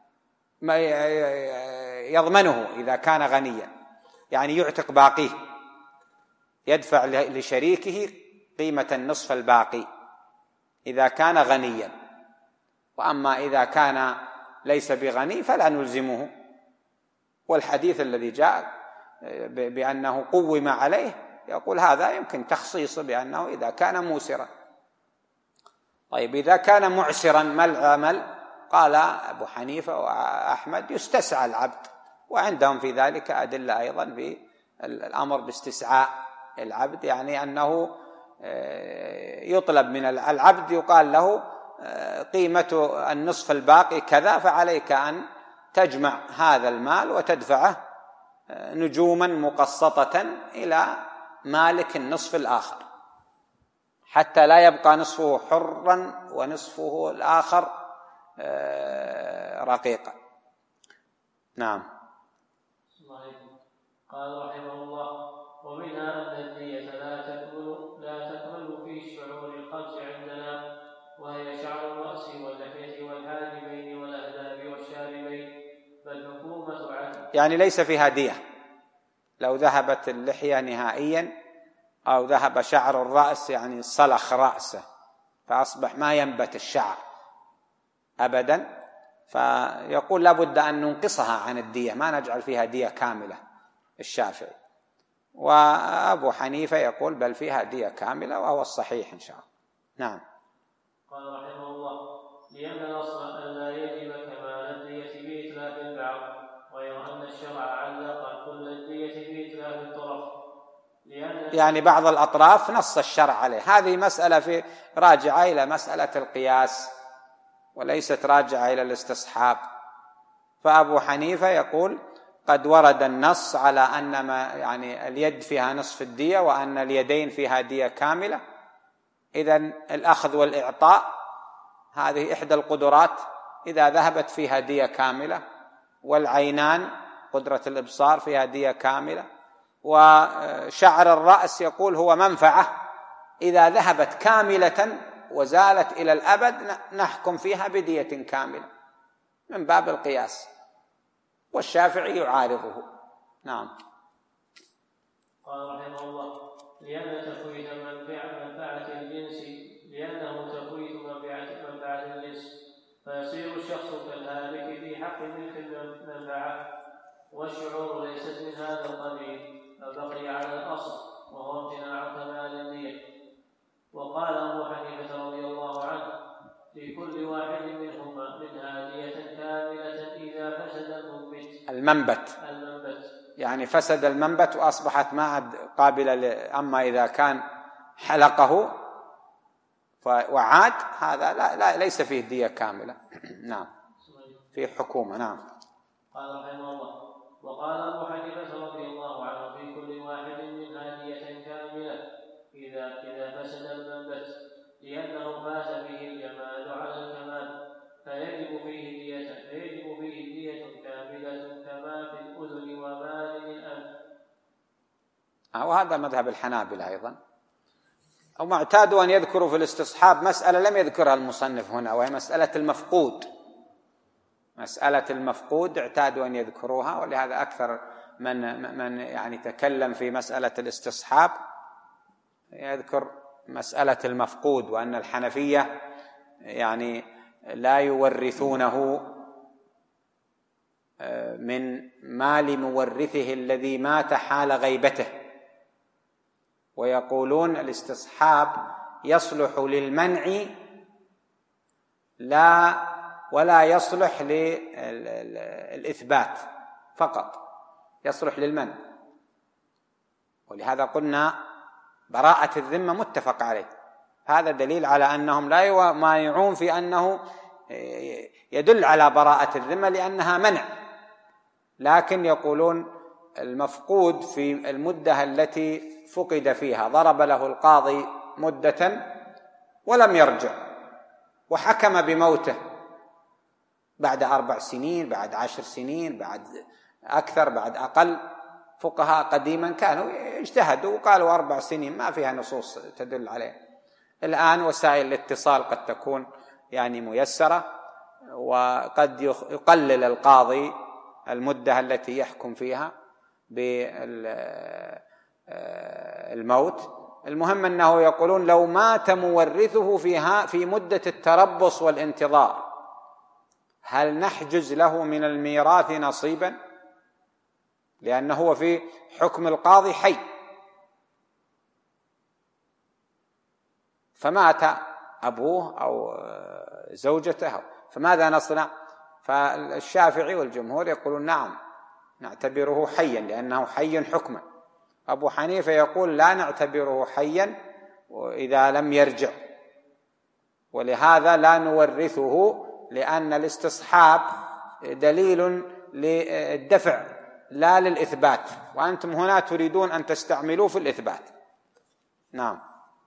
يضمنه إذا كان غنيا، يعني يعتق باقيه، يدفع لشريكه قيمة النصف الباقي إذا كان غنيا. وأما إذا كان ليس بغني فلا نلزمه. والحديث الذي جاء بأنه قوم عليه يقول هذا يمكن تخصيصه بأنه إذا كان موسرا. طيب إذا كان معسرا ما العمل؟ قال أبو حنيفة وأحمد يستسعى العبد، وعندهم في ذلك أدلة أيضا بالأمر باستسعاء العبد، يعني أنه يطلب من العبد يقال له قيمة النصف الباقي كذا، فعليك أن تجمع هذا المال وتدفعه نجوما مقسطة إلى مالك النصف الآخر، حتى لا يبقى نصفه حرا ونصفه الآخر رقيقا. نعم. قال رحمه الله: ومنها أن الدية لا تكمل في الشعور الخمس عندنا، وهي شعر الرأس واللحية والحاجبين والأهداب والشاربين، فالحكومة عدل، يعني ليس فيها دية لو ذهبت اللحية نهائيا، أو ذهب شعر الرأس يعني صلخ رأسه فأصبح ما ينبت الشعر أبدا، فيقول لابد أن ننقصها عن الدية، ما نجعل فيها دية كاملة الشافعي. وأبو حنيفة يقول بل فيها دية كاملة، وهو الصحيح إن شاء الله. نعم. قال رحمه الله: لأن الأصل أن لا يجب كمال الدية بإتلاف البعض، ويرى أن الشرع علق كل الدية بإتلاف الطرف، يعني بعض الأطراف نص الشرع عليه. هذه مسألة راجعة إلى مسألة القياس وليست راجعة إلى الاستصحاب. فأبو حنيفة يقول قد ورد النص على أن يعني اليد فيها نصف الدية، وأن اليدين فيها دية كاملة. إذن الأخذ والإعطاء هذه إحدى القدرات إذا ذهبت فيها دية كاملة، والعينان قدرة الإبصار فيها دية كاملة، وشعر الرأس يقول هو منفعة إذا ذهبت كاملة وزالت إلى الأبد نحكم فيها بدية كاملة من باب القياس، والشافعي يعارضه. نعم. قال رحمه الله: لأن تفويت منفعة الجنس، لأنه تفويت منفعة الجنس، فيصير الشخص كالهالك في حق ملك المنفعة، والشعور ليست من هذا القبيل، فبقي على الأصل وهو امتناع كمال الدية. وقال أبو حنيفة رضي الله عنه: في كل واحد منهما منها دية كاملة إذا فسد المنبت، يعني فسد المنبت وأصبحت ما عاد قابلة أما إذا كان حلقه وعاد هذا لا ليس فيه دية كاملة. نعم، في حكومة. نعم. قال رحمه الله: وقال أبو حنيفة رضي الله عنه: في كل واحد منها دية كاملة إذا فسد المنبت، لأنه فات به الجمال على الكمال، فيجب فيه دية كاملة كما في الأذن ومال الأنف. وهذا مذهب الحنابلة أيضا. أو معتاد أن يذكروا في الاستصحاب مسألة لم يذكرها المصنف هنا، وهي مسألة المفقود. مسألة المفقود اعتادوا أن يذكروها، ولهذا أكثر من يعني تكلم في مسألة الاستصحاب يذكر مسألة المفقود، وأن الحنفية يعني لا يورثونه من مال مورثه الذي مات حال غيبته، ويقولون الاستصحاب يصلح للمنع ولا يصلح للإثبات فقط، يصلح للمنع. ولهذا قلنا براءة الذمة متفق عليه، هذا دليل على أنهم لا يمانعون في أنه يدل على براءة الذمة لأنها منع، لكن يقولون المفقود في المدة التي فقد فيها، ضرب له القاضي مدة ولم يرجع وحكم بموته بعد 4 سنين، بعد 10 سنين، بعد أكثر بعد أقل. فقهاء قديما كانوا اجتهدوا وقالوا 4 سنين ما فيها نصوص تدل عليه. الآن وسائل الاتصال قد تكون يعني ميسرة، وقد يقلل القاضي المدة التي يحكم فيها بالموت. المهم أنه يقولون لو مات مورثه في مدة التربص والانتظار هل نحجز له من الميراث نصيبا؟ لأنه هو في حكم القاضي حي، فمات أبوه أو زوجته، فماذا نصنع؟ فالشافعي والجمهور يقولون نعم نعتبره حيا لأنه حي حكما. أبو حنيفة يقول لا نعتبره حيا إذا لم يرجع، ولهذا لا نورثه، لأن الاستصحاب دليل للدفع لا للإثبات، وأنتم هنا تريدون أن تستعملوه في الإثبات. نعم.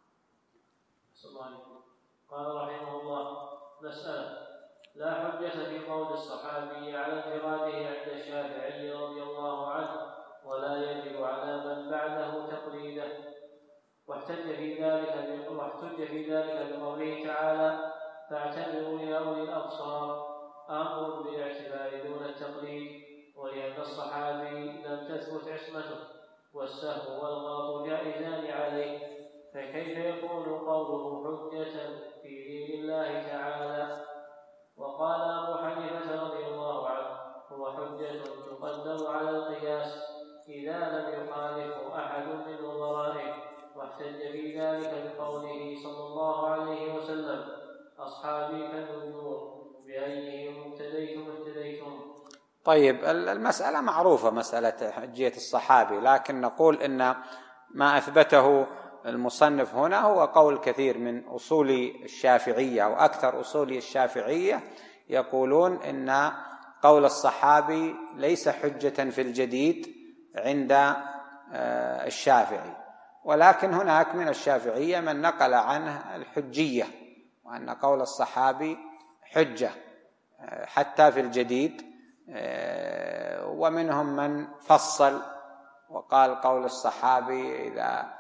قال رحمه الله: مسألة: لا حجة في قول الصحابي على انفراده عند الشافعي رضي الله عنه، ولا يجب على من بعده تقليده. واحتج في ذلك بقوله تعالى: فاعتبروا يا أولي الأبصار، أمر بالاعتبار دون التقليد، ولأن الصحابي لم تثبت عصمته، والسهو والغلط جائزان عليه، فكيف يكون قوله حجة في دين الله تعالى؟ وقال أبو حنيفة رضي الله عنه: هو حجة تقدم على القياس إذا لم يخالفه أحد من نظرائه. واحتج في ذلك بقوله صلى الله عليه وسلم: أصحابي كالنجوم، بأيهم اهتديتم اهتديتم. طيب، المسألة معروفة، مسألة حجية الصحابي، لكن نقول إن ما أثبته المصنف هنا هو قول كثير من أصولي الشافعية، وأكثر أصولي الشافعية يقولون إن قول الصحابي ليس حجة في الجديد عند الشافعي، ولكن هناك من الشافعية من نقل عنه الحجية، وأن قول الصحابي حجة حتى في الجديد، ومنهم من فصل وقال قول الصحابي إذا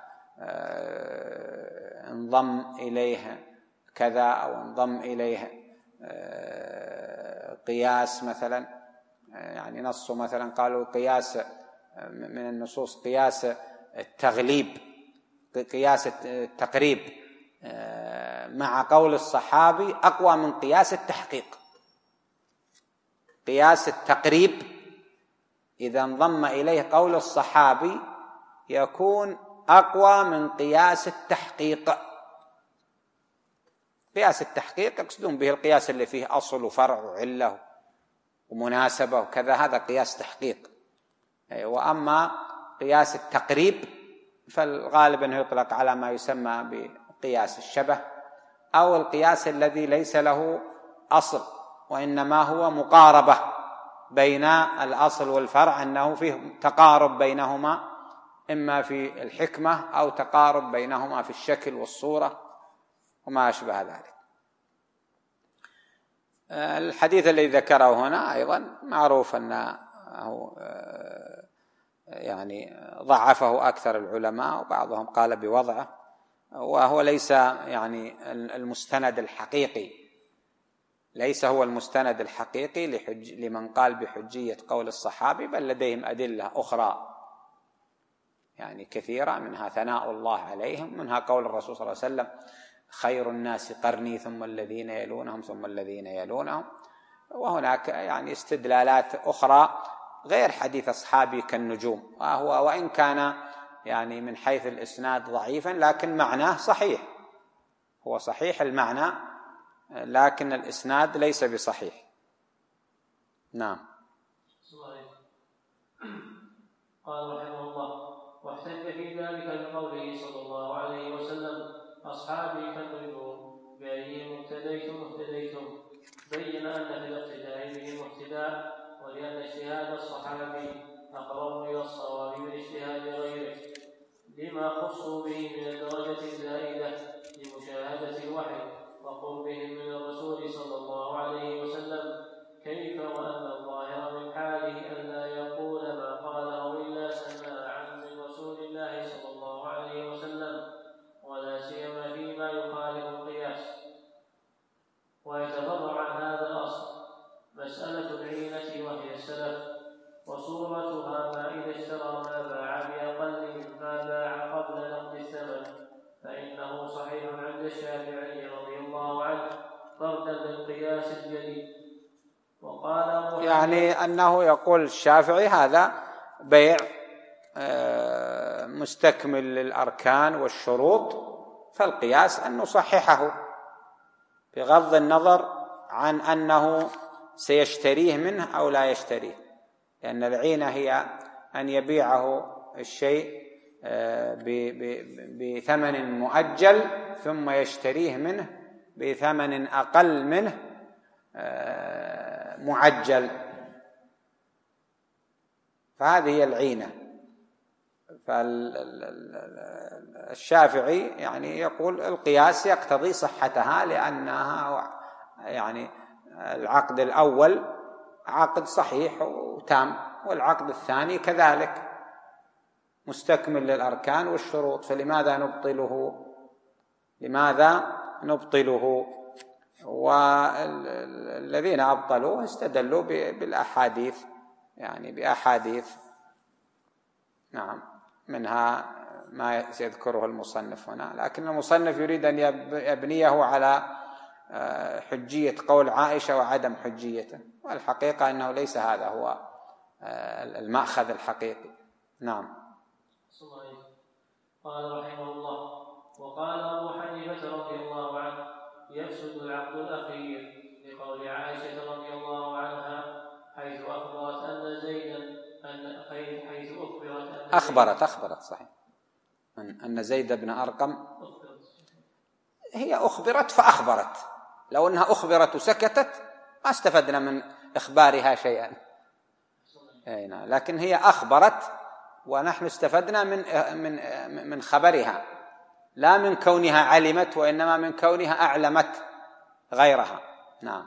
انضم إليه كذا أو انضم إليه قياس مثلا، يعني نصه مثلا قالوا قياس من النصوص قياس التغليب، قياس التقريب مع قول الصحابي أقوى من قياس التحقيق. قياس التقريب إذا انضم إليه قول الصحابي يكون أقوى من قياس التحقيق. قياس التحقيق يقصدون به القياس اللي فيه أصل وفرع وعلة ومناسبة وكذا، هذا قياس تحقيق. وأما قياس التقريب فالغالب أنه يطلق على ما يسمى بقياس الشبه، أو القياس الذي ليس له أصل وإنما هو مقاربة بين الأصل والفرع، أنه فيه تقارب بينهما إما في الحكمة أو تقارب بينهما في الشكل والصورة وما أشبه ذلك. الحديث الذي ذكره هنا أيضا معروف أنه يعني ضعفه أكثر العلماء، وبعضهم قال بوضعه، وهو ليس يعني المستند الحقيقي، ليس هو المستند الحقيقي لمن قال بحجية قول الصحابي، بل لديهم أدلة أخرى يعني كثيرة، منها ثناء الله عليهم، منها قول الرسول صلى الله عليه وسلم: خير الناس قرني ثم الذين يلونهم ثم الذين يلونهم. وهناك يعني استدلالات أخرى غير حديث أصحابي كالنجوم، وهو وإن كان يعني من حيث الإسناد ضعيفا لكن معناه صحيح، هو صحيح المعنى لكن الإسناد ليس بصحيح. نعم. قال رحمه الله: واحتج في ذلك بقوله صلى الله عليه وسلم: أصحابي كالنجوم، بأيهم اهتديتم اهتديتم، بين أن في الاقتداء بهم اقتداء، ولأن اجتهاد الصحابي أقرب إلى الصواب من اجتهاد غيره، لما خصوا به من الدرجة الزائدة لمشاهدة الوحي وقربهم من الرسول صلى الله عليه وسلم. كيف وأن الظاهر من حاله ألا يقول يعني أنه يقول الشافعي هذا بيع مستكمل للأركان والشروط، فالقياس أن نصححه بغض النظر عن أنه سيشتريه منه أو لا يشتريه، لأن العينة هي أن يبيعه الشيء بثمن مؤجل ثم يشتريه منه بثمن أقل منه معجل، فهذه هي العينة. فالشافعي يعني يقول القياس يقتضي صحتها، لأنها يعني العقد الأول عقد صحيح وتام، والعقد الثاني كذلك مستكمل للأركان والشروط، فلماذا نبطله؟ لماذا نبطله؟ والذين أبطلوه استدلوا بالأحاديث، يعني بأحاديث، نعم، منها ما يذكره المصنف هنا، لكن المصنف يريد أن يبنيه على حجية قول عائشة وعدم حجيته، والحقيقة أنه ليس هذا هو المأخذ الحقيقي. نعم. قال رحمه الله: وقال أبو حنيفة رضي الله عنه: يفسد العقد الأخير، لقول عائشة رضي الله عنها حيث أخبرت أن زيدا أخبرت صحيح أن زيد بن أرقم، هي أخبرت فأخبرت، لو أنها أخبرت وسكتت ما استفدنا من إخبارها شيئا، لكن هي أخبرت ونحن استفدنا من خبرها، لا من كونها علمت، وإنما من كونها أعلمت غيرها. نعم.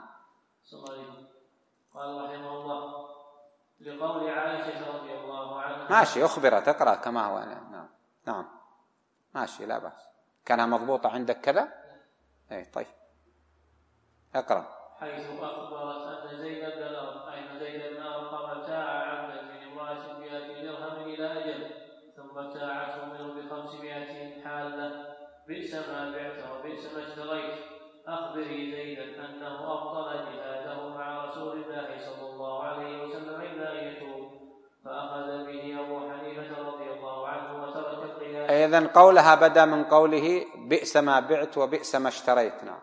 قال رحمه الله: لقول عائشة رضي الله عنها. ماشي، أخبرت، اقرأ كما هو. نعم ماشي، لا بأس. كانها مضبوطة عندك كذا؟ طيب اقرأ. حيث أخبرت أن زيد بن أرقم ابتاع عبدا من امرأة ب100 درهم إلى أجل، ثم ابتاعته منه ب500 حالة، بئس ما بعت وبئس ما اشتريت. أخبري زيدا أنه أبطل جهاده مع رسول الله صلى الله عليه وسلم إلا أن يتوب. فأخذ به أبو حنيفة رضي الله عنه وترك القياس. إذن قولها بدأ من قوله بئس ما بعت وبئس ما اشتريت. نعم.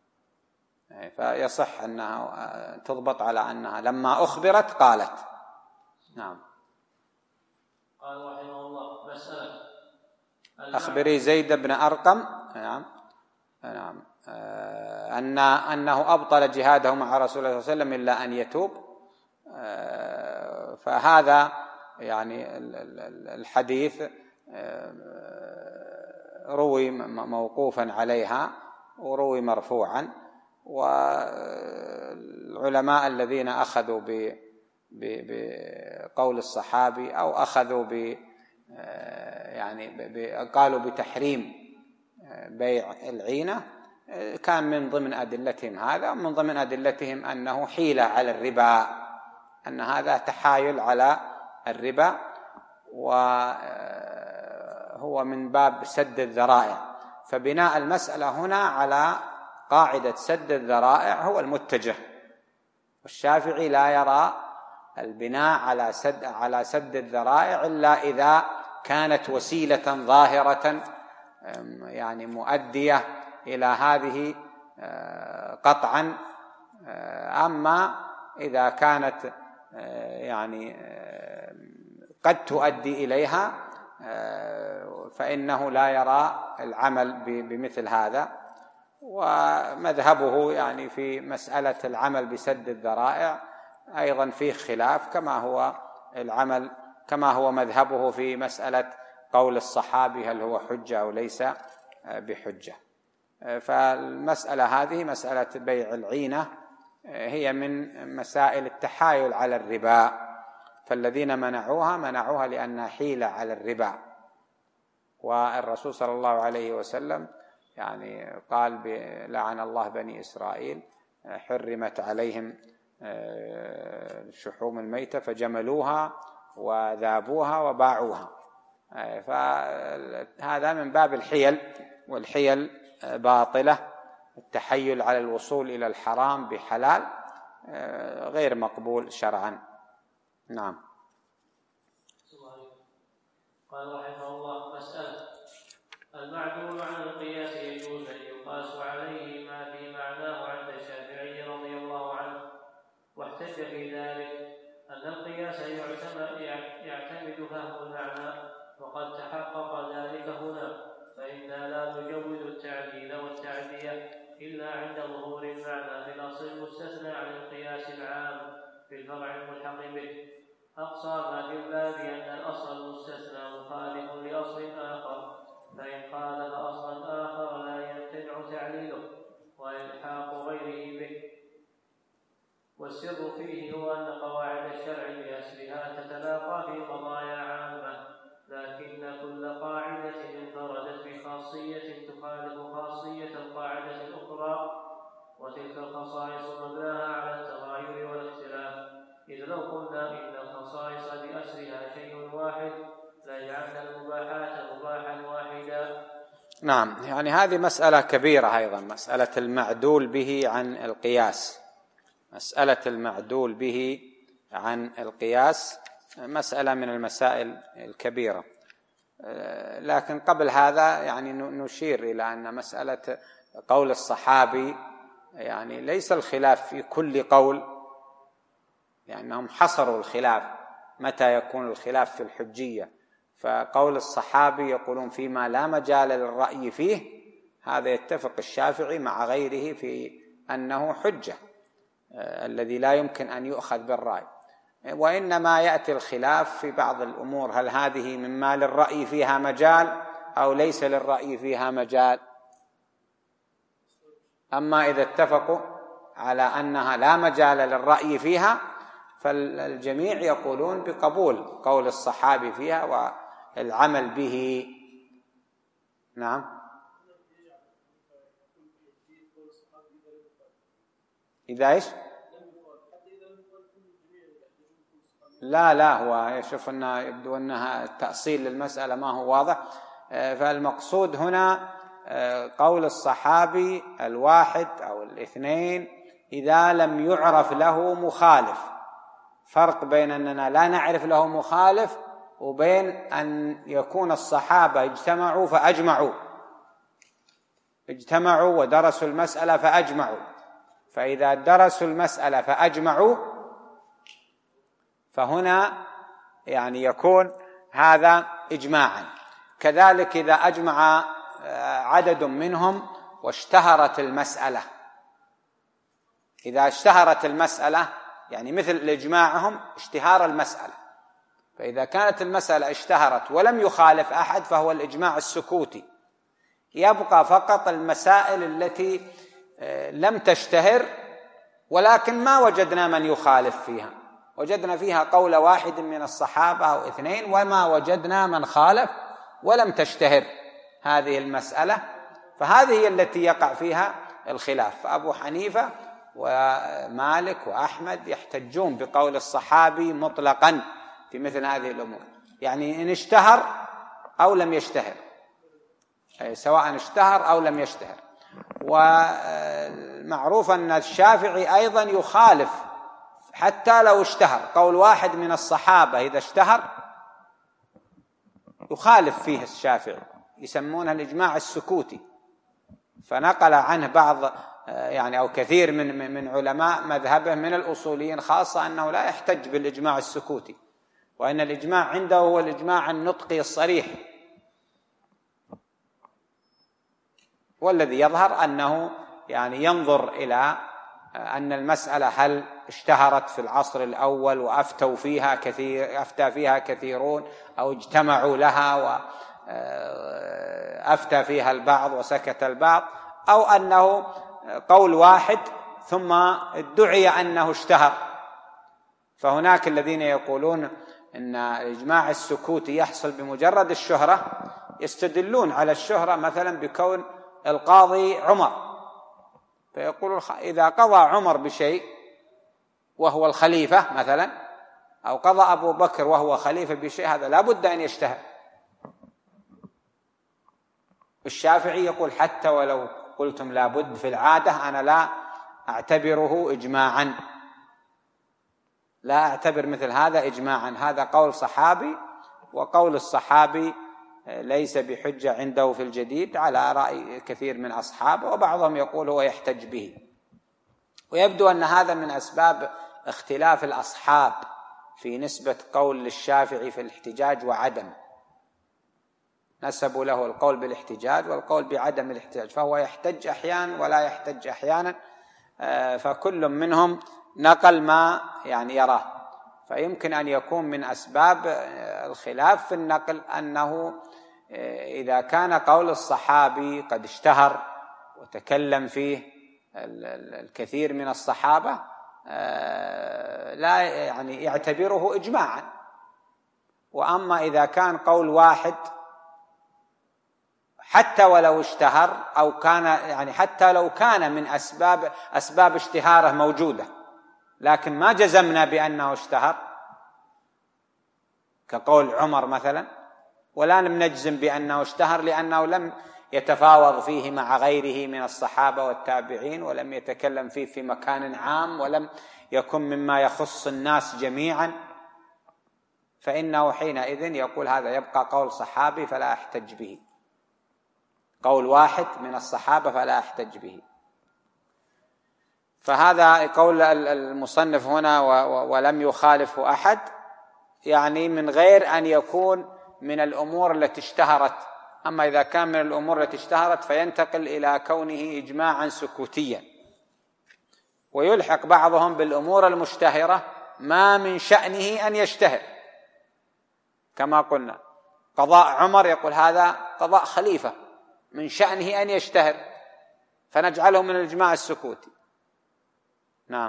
فيصح أنها تضبط على أنها لما أخبرت قالت. نعم. قال رحمه الله: مسألة أخبري زيد بن أرقم. نعم. أنه أبطل جهاده مع رسول الله صلى الله عليه وسلم إلا أن يتوب. فهذا يعني الحديث روي موقوفا عليها وروي مرفوعا، والعلماء الذين أخذوا بقول الصحابي أو أخذوا قالوا بتحريم بيع العينة كان من ضمن أدلتهم هذا، ومن ضمن أدلتهم أنه حيلة على الربا، أن هذا تحايل على الربا، وهو من باب سد الذرائع. فبناء المسألة هنا على قاعدة سد الذرائع هو المتجه، والشافعي لا يرى البناء على سد الذرائع إلا إذا كانت وسيلة ظاهرة يعني مؤدية إلى هذه قطعا. أما إذا كانت يعني قد تؤدي إليها فإنه لا يرى العمل بمثل هذا. ومذهبه يعني في مسألة العمل بسد الذرائع أيضا فيه خلاف، كما هو مذهبه في مسألة قول الصحابي هل هو حجة أو ليس بحجة. فالمسألة هذه مسألة بيع العينة هي من مسائل التحايل على الربا، فالذين منعوها لأنها حيلة على الربا. والرسول صلى الله عليه وسلم يعني قال لعن الله بني إسرائيل، حرمت عليهم شحوم الميتة فجملوها وذابوها وباعوها. فهذا من باب الحيل، والحيل باطلة، التحيل على الوصول إلى الحرام بحلال، غير مقبول شرعا. نعم. قال رحمه الله: مسألة: المعدول عن القياس يجوز أن يقاس عليه ما في معناه عند الشافعي رضي الله عنه، واحتج في ذلك أن القياس يعتمد فهم المعنى، وقد تحقق ذلك هنا، فإنا لا نجوز التعديل والتعدية إلا عند ظهور المعنى في الأصل المستثنى عن القياس العام في الفرع الملحق به. أقصى ما في الباب أن الأصل المستثنى مخالف لأصل آخر، فإن خالف أصلا آخر لا يمتنع تعليله وإلحاق غيره به. والسر فيه هو أن قواعد الشرع بأسرها تتلاقى في قضايا عامة، لكن كل قاعدة انفردت بخاصية تخالف خاصية القاعدة الأخرى، وتلك الخصائص مبناها على التغاير والاختلاف. إذ لو قلنا إن الخصائص بأسرها شيء واحد لجعلنا المباحات مباحا واحدا. نعم، يعني هذه مسألة كبيرة أيضا، مسألة المعدول به عن القياس. مسألة المعدول به عن القياس مسألة من المسائل الكبيرة، لكن قبل هذا يعني نشير إلى أن مسألة قول الصحابي يعني ليس الخلاف في كل قول، لأنهم حصروا الخلاف متى يكون الخلاف في الحجية. فقول الصحابي يقولون فيما لا مجال للرأي فيه، هذا يتفق الشافعي مع غيره في أنه حجة، الذي لا يمكن أن يؤخذ بالرأي. وإنما يأتي الخلاف في بعض الأمور، هل هذه مما للرأي فيها مجال أو ليس للرأي فيها مجال. أما إذا اتفقوا على أنها لا مجال للرأي فيها فالجميع يقولون بقبول قول الصحابي فيها والعمل به. نعم. إذا إيش؟ لا هو يشوف أنه يبدو أنها تأصيل للمسألة ما هو واضح. فالمقصود هنا قول الصحابي الواحد أو الاثنين إذا لم يعرف له مخالف. فرق بين أننا لا نعرف له مخالف وبين أن يكون الصحابة اجتمعوا ودرسوا المسألة فأجمعوا. فإذا درسوا المسألة فأجمعوا فهنا يعني يكون هذا إجماعا. كذلك إذا أجمع عدد منهم واشتهرت المسألة، إذا اشتهرت المسألة يعني مثل إجماعهم اشتهار المسألة، فإذا كانت المسألة اشتهرت ولم يخالف أحد فهو الإجماع السكوتي. يبقى فقط المسائل التي لم تشتهر ولكن ما وجدنا من يخالف فيها، وجدنا فيها قول واحد من الصحابة أو اثنين وما وجدنا من خالف ولم تشتهر هذه المسألة، فهذه هي التي يقع فيها الخلاف. فأبو حنيفة ومالك وأحمد يحتجون بقول الصحابي مطلقا في مثل هذه الأمور، يعني إن اشتهر أو لم يشتهر، سواء اشتهر أو لم يشتهر. ومعروف أن الشافعي أيضا يخالف حتى لو اشتهر. قول واحد من الصحابة إذا اشتهر يخالف فيه الشافعي، يسمونها الإجماع السكوتي. فنقل عنه بعض يعني أو كثير من علماء مذهبه من الأصوليين خاصة أنه لا يحتج بالإجماع السكوتي، وأن الإجماع عنده هو الإجماع النطقي الصريح. والذي يظهر أنه يعني ينظر إلى أن المسألة هل اشتهرت في العصر الأول وأفتى فيها كثيرون، أو اجتمعوا لها وأفتى فيها البعض وسكت البعض، أو أنه قول واحد ثم ادعي أنه اشتهر. فهناك الذين يقولون أن الإجماع السكوتي يحصل بمجرد الشهرة، يستدلون على الشهرة مثلا بكون القاضي عمر، فيقول إذا قضى عمر بشيء وهو الخليفة مثلا، أو قضى أبو بكر وهو خليفة بشيء، هذا لا بد أن يشتهر. الشافعي يقول حتى ولو قلتم لا بد في العادة أنا لا أعتبره إجماعا، لا أعتبر مثل هذا إجماعا، هذا قول صحابي، وقول الصحابي ليس بحجة عنده في الجديد على رأي كثير من أصحابه، وبعضهم يقول هو يحتج به. ويبدو أن هذا من أسباب اختلاف الأصحاب في نسبة قول للشافعي في الاحتجاج وعدم، نسبوا له القول بالاحتجاج والقول بعدم الاحتجاج، فهو يحتج أحيانا ولا يحتج أحيانا، فكل منهم نقل ما يراه. فيمكن أن يكون من أسباب الخلاف في النقل أنه إذا كان قول الصحابي قد اشتهر وتكلم فيه الكثير من الصحابة لا يعتبره إجماعا، وأما إذا كان قول واحد حتى ولو اشتهر أو كان حتى لو كان من أسباب اشتهاره موجودة لكن ما جزمنا بأنه اشتهر، كقول عمر مثلا، ولا لم نجزم بأنه اشتهر لأنه لم يتفاوض فيه مع غيره من الصحابة والتابعين، ولم يتكلم فيه في مكان عام، ولم يكن مما يخص الناس جميعا، فإنه حينئذ يقول هذا يبقى قول صحابي فلا أحتج به، قول واحد من الصحابة فلا أحتج به. فهذا قول المصنف هنا ولم يخالفه أحد، من غير أن يكون من الأمور التي اشتهرت. أما إذا كان من الأمور التي اشتهرت فينتقل إلى كونه إجماعا سكوتيا. ويلحق بعضهم بالأمور المشتهرة ما من شأنه أن يشتهر، كما قلنا قضاء عمر يقول هذا قضاء خليفة من شأنه أن يشتهر، فنجعله من الإجماع السكوتي. نعم.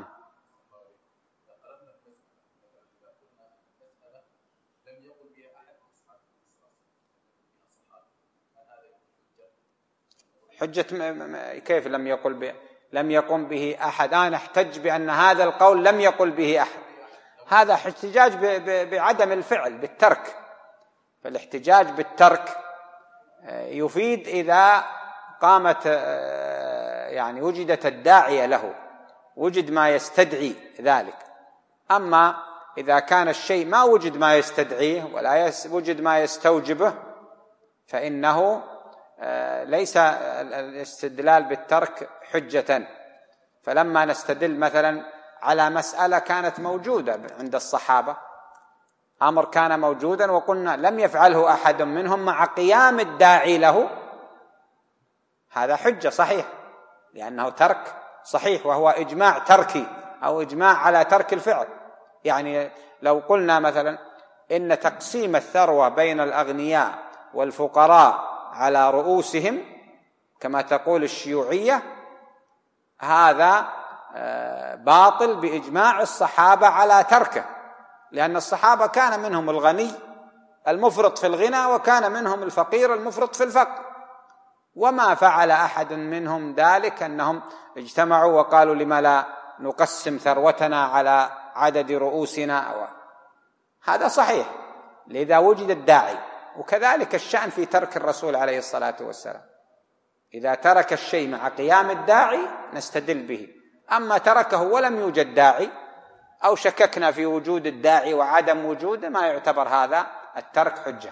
حجة كيف لم يقم به أحد؟ أنا أحتج بأن هذا القول لم يقل به أحد، هذا احتجاج بعدم الفعل بالترك. فالاحتجاج بالترك يفيد إذا قامت وجدت الداعية له، وجد ما يستدعي ذلك. أما إذا كان الشيء ما وجد ما يستدعيه ولا وجد ما يستوجبه فإنه ليس الاستدلال بالترك حجة. فلما نستدل مثلا على مسألة كانت موجودة عند الصحابة، أمر كان موجودا وقلنا لم يفعله أحد منهم مع قيام الداعي له، هذا حجة صحيح لأنه ترك صحيح، وهو إجماع تركي أو إجماع على ترك الفعل. لو قلنا مثلا إن تقسيم الثروة بين الأغنياء والفقراء على رؤوسهم كما تقول الشيوعية، هذا باطل بإجماع الصحابة على تركه، لأن الصحابة كان منهم الغني المفرط في الغنى وكان منهم الفقير المفرط في الفقر، وما فعل أحد منهم ذلك أنهم اجتمعوا وقالوا لما لا نقسم ثروتنا على عدد رؤوسنا هذا صحيح لذا وجد الداعي. وكذلك الشأن في ترك الرسول عليه الصلاة والسلام، إذا ترك الشيء مع قيام الداعي نستدل به، أما تركه ولم يوجد داعي أو شككنا في وجود الداعي وعدم وجوده ما يعتبر هذا الترك حجة.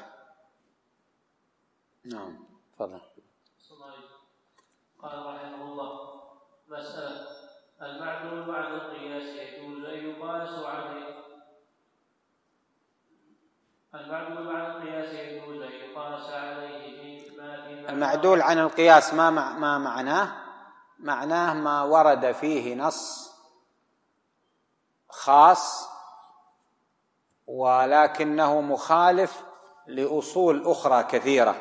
نعم تفضل. قال رحمه الله: مسألة المعدول بعد القياس يجوز أن يقاس عليه. المعدول عن القياس يجوز أن يقاس عليه فيما المعدول عن القياس ما معناه ما ورد فيه نص خاص ولكنه مخالف لأصول أخرى كثيرة،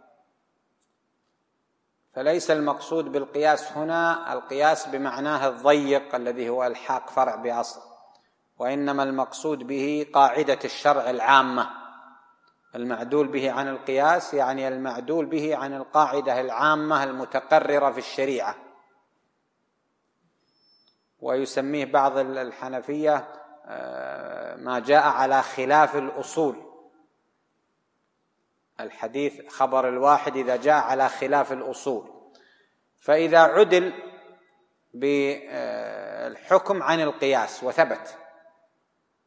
فليس المقصود بالقياس هنا القياس بمعناه الضيق الذي هو الحاق فرع بأصل، وإنما المقصود به قاعدة الشرع العامة. المعدول به عن القياس المعدول به عن القاعدة العامة المتقررة في الشريعة، ويسميه بعض الحنفية ما جاء على خلاف الأصول، الحديث خبر الواحد إذا جاء على خلاف الأصول. فإذا عدل بالحكم عن القياس وثبت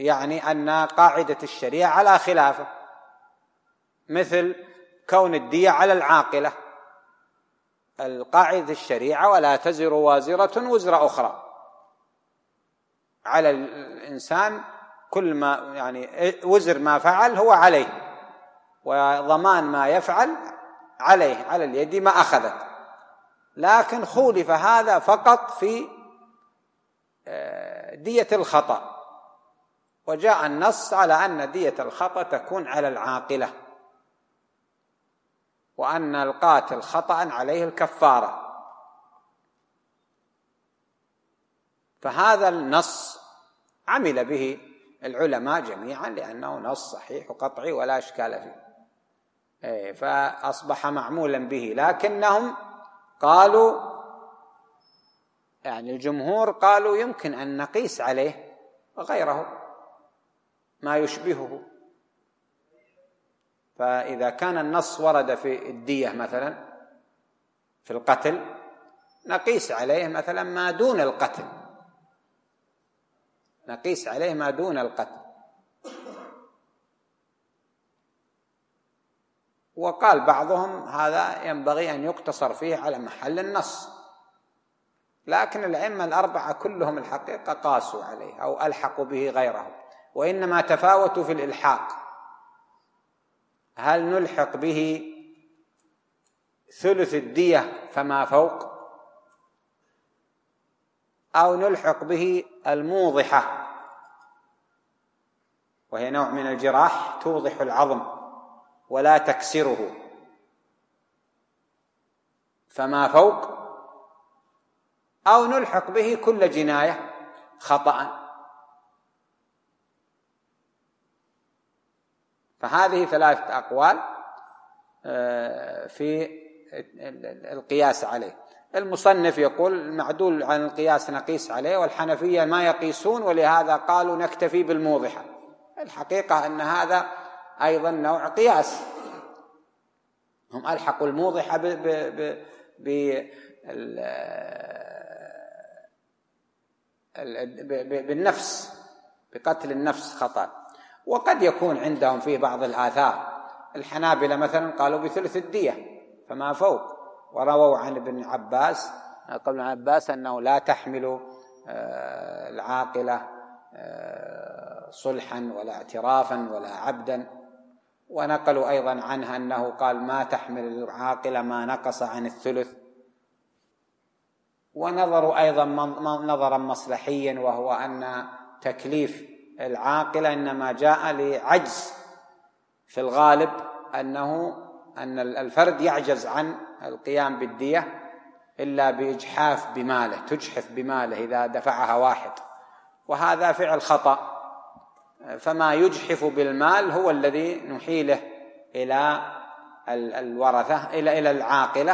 يعني أن قاعدة الشريعة على خلافه، مثل كون الدية على العاقلة. القاعدة الشريعة ولا تزر وازرة وزر أخرى، على الإنسان كل ما يعني وزر ما فعل هو عليه، وضمان ما يفعل عليه، على اليد ما أخذت. لكن خولف هذا فقط في دية الخطأ، وجاء النص على أن دية الخطأ تكون على العاقلة، وأن القاتل خطأ عليه الكفارة. فهذا النص عمل به العلماء جميعا لأنه نص صحيح وقطعي ولا إشكال فيه، فأصبح معمولا به. لكنهم قالوا، يعني الجمهور قالوا يمكن أن نقيس عليه غيره ما يشبهه. فإذا كان النص ورد في الدية مثلا في القتل، نقيس عليه مثلا ما دون القتل، نقيس عليه ما دون القتل. وقال بعضهم هذا ينبغي أن يقتصر فيه على محل النص، لكن الأئمة الأربعة كلهم الحقيقة قاسوا عليه أو ألحقوا به غيره، وإنما تفاوتوا في الإلحاق. هل نلحق به ثلث الدية فما فوق، أو نلحق به الموضحة، وهي نوع من الجراح توضح العظم ولا تكسره فما فوق، أو نلحق به كل جناية خطأ. فهذه ثلاثة أقوال في القياس عليه. المصنف يقول المعدول عن القياس نقيس عليه، والحنفية ما يقيسون، ولهذا قالوا نكتفي بالموضحة. الحقيقة أن هذا أيضا نوع قياس، هم ألحقوا الموضحة بالنفس، بقتل النفس خطأ. وقد يكون عندهم فيه بعض الآثار. الحنابلة مثلا قالوا بثلث الدية فما فوق، ورووا عن ابن عباس قبل عباس أنه لا تحمل العاقلة صلحا ولا اعترافا ولا عبدا. ونقلوا أيضا عنها أنه قال ما تحمل العاقلة ما نقص عن الثلث. ونظروا أيضا نظرا مصلحيا، وهو أن تكليف العاقلة إنما جاء لعجز في الغالب، أن الفرد يعجز عن القيام بالدية إلا بإجحاف بماله، تجحف بماله إذا دفعها واحد، وهذا فعل خطأ. فما يجحف بالمال هو الذي نحيله إلى الورثة، إلى العاقلة.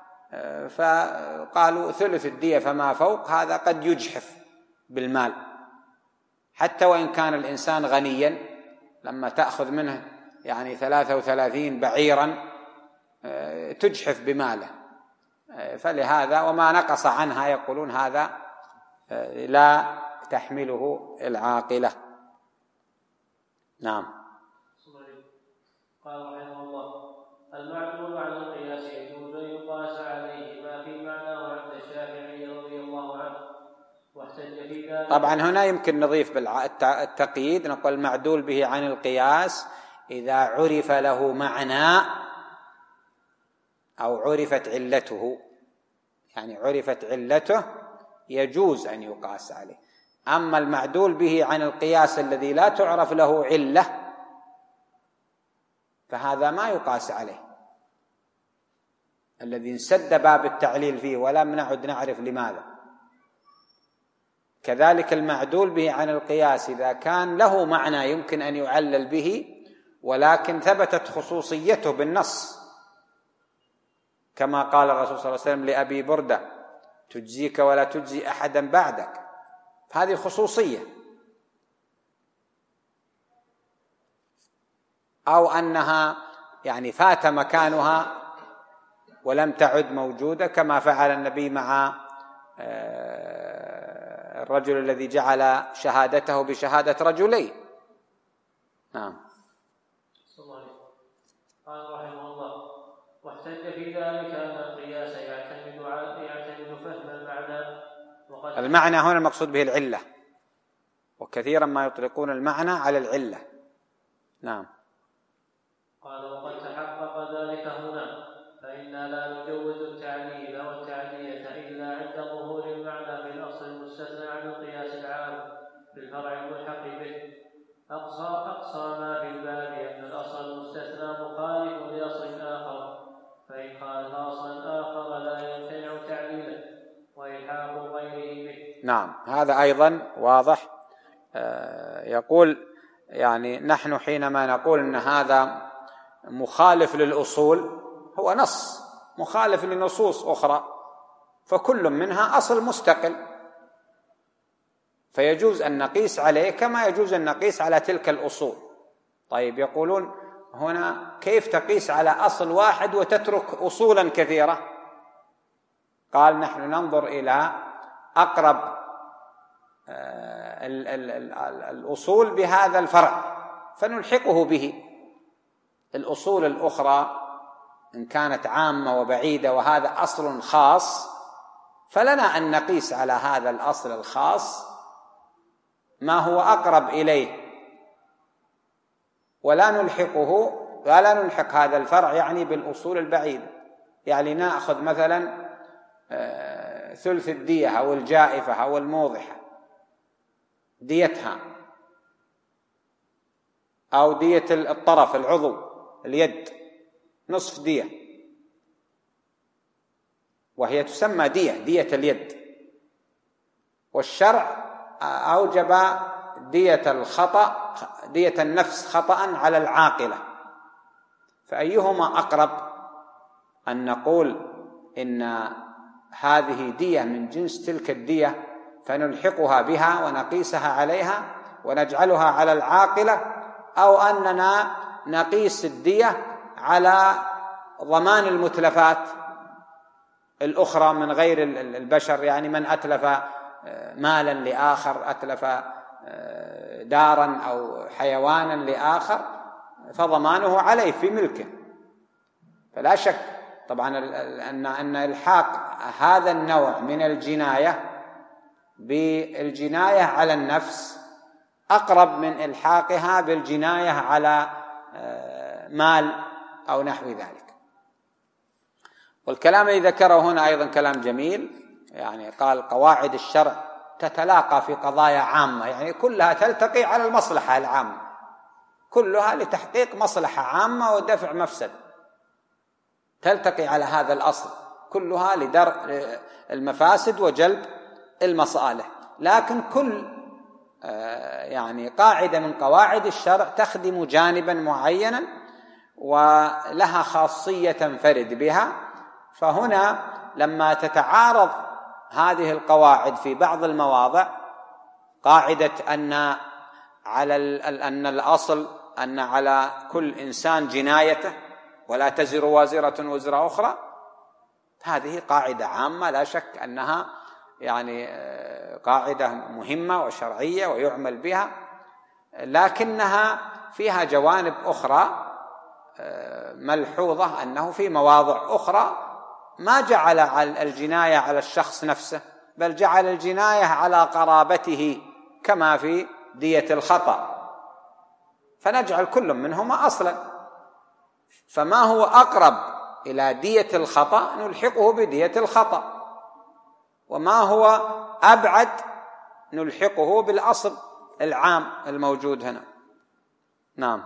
فقالوا ثلث الدية فما فوق، هذا قد يجحف بالمال حتى وإن كان الإنسان غنيا، لما تأخذ منه يعني 33 بعيرا تجحف بماله. فلهذا وما نقص عنها يقولون هذا لا تحمله العاقلة. نعم. قال رحمه الله: المعدول عن القياس يجوز أن يقاس عليه ما في معناه عند الشافعي رضي الله عنه، واحتج في ذلك. طبعا هنا يمكن نضيف بالتقييد، نقول المعدول به عن القياس إذا عرف له معنى أو عرفت علته، يعني عرفت علته يجوز أن يقاس عليه. أما المعدول به عن القياس الذي لا تعرف له علة فهذا ما يقاس عليه، الذي انسد باب التعليل فيه ولم نعد نعرف لماذا. كذلك المعدول به عن القياس إذا كان له معنى يمكن أن يعلل به، ولكن ثبتت خصوصيته بالنص، كما قال الرسول صلى الله عليه وسلم لأبي بردة: تجزيك ولا تجزي أحدا بعدك. هذه خصوصية. أو أنها يعني فات مكانها ولم تعد موجودة، كما فعل النبي مع الرجل الذي جعل شهادته بشهادة رجلين. نعم. قال رحمه الله: واحتج في ذلك أن القياس يعتمد فهم المعنى هنا المقصود به العلة، وكثيرا ما يطلقون المعنى على العلة. نعم. قال: وقد تحقق ذلك هنا، فإنا لا نجوز التعليل والتعدية إلا عند ظهور المعنى في الأصل المستثنى عن القياس العام في الفرع الملحق به. أقصى ما في الباب أن الأصل المستثنى مخالف لأصل آخر، فإن خالف أصلا آخر لا يمتنع تعليله وإلحاق غيره به. نعم، هذا أيضا واضح. يقول يعني نحن حينما نقول أن هذا مخالف للأصول، هو نص مخالف لنصوص أخرى، فكل منها أصل مستقل، فيجوز أن نقيس عليه كما يجوز أن نقيس على تلك الأصول. طيب، يقولون هنا كيف تقيس على أصل واحد وتترك أصولا كثيرة؟ قال: نحن ننظر إلى أقرب الأصول بهذا الفرع فنلحقه به. الأصول الأخرى إن كانت عامة وبعيدة وهذا أصل خاص، فلنا أن نقيس على هذا الأصل الخاص ما هو أقرب إليه، ولا نلحق هذا الفرع يعني بالأصول البعيدة. يعني نأخذ مثلا ثلث الدية أو الجائفة أو الموضحة ديتها، أو دية الطرف العضو اليد نصف دية، وهي تسمى دية اليد، والشرع أوجب دية النفس خطأ على العاقلة، فأيهما أقرب؟ أن نقول إن هذه دية من جنس تلك الدية فنلحقها بها ونقيسها عليها ونجعلها على العاقلة، أو أننا نقيس الدية على ضمان المتلفات الأخرى من غير البشر، يعني من أتلف مالا لآخر، أتلف دارا أو حيوانا لآخر، فضمانه عليه في ملكه. فلا شك طبعا أن إلحاق هذا النوع من الجناية بالجناية على النفس أقرب من إلحاقها بالجناية على مال أو نحو ذلك. والكلام الذي ذكره هنا أيضا كلام جميل، يعني قال: قواعد الشرع تتلاقى في قضايا عامة، يعني كلها تلتقي على المصلحة العامة، كلها لتحقيق مصلحة عامة ودفع مفسد، تلتقي على هذا الأصل، كلها لدرء المفاسد وجلب المصالح. لكن كل يعني قاعدة من قواعد الشرع تخدم جانبا معينا ولها خاصية تنفرد بها. فهنا لما تتعارض هذه القواعد في بعض المواضع، قاعدة أن الأصل أن على كل إنسان جنايته ولا تزر وازرة وزر أخرى، هذه قاعدة عامة لا شك أنها يعني قاعدة مهمة وشرعية ويعمل بها، لكنها فيها جوانب أخرى ملحوظة، أنه في مواضع أخرى ما جعل الجناية على الشخص نفسه، بل جعل الجناية على قرابته كما في دية الخطأ، فنجعل كل منهما أصلا، فما هو أقرب إلى دية الخطأ نلحقه بدية الخطأ، وما هو أبعد نلحقه بالأصل العام الموجود هنا. نعم.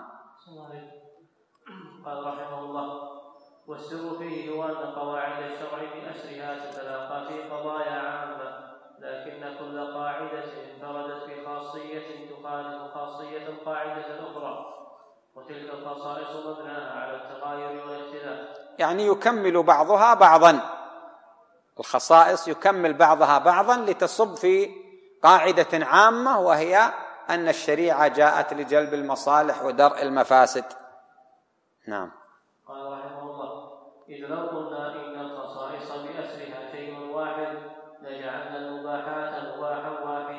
قال رحمه الله: والسر فيه هو أن قواعد الشرع بأسرها تتلاقى في قضايا عامة، لكن كل قاعدة انفردت بخاصية تخالف خاصية القاعدة الأخرى، وتلك الخصائص مبناها على التغاير والاختلاف، يعني يكمل بعضها بعضا، الخصائص يكمل بعضها بعضا لتصب في قاعدة عامة، وهي أن الشريعة جاءت لجلب المصالح ودرء المفاسد. نعم. قال رحمه الله: إذ لو قلنا إن الخصائص بأسرها شيء واحد لجعلنا المباحات مباحا واحدا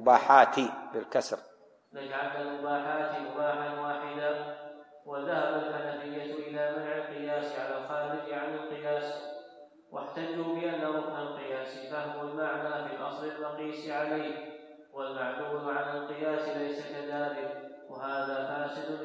المباحات بالكسر. نجعل المباحات مباحا واحدا. وذهب الحنفية إلى منع القياس على الخارج عن القياس، واحتجوا بأن ركن القياس فهم المعنى في الأصل المقيس عليه، والمعلول عن القياس ليس كذلك، وهذا فاسد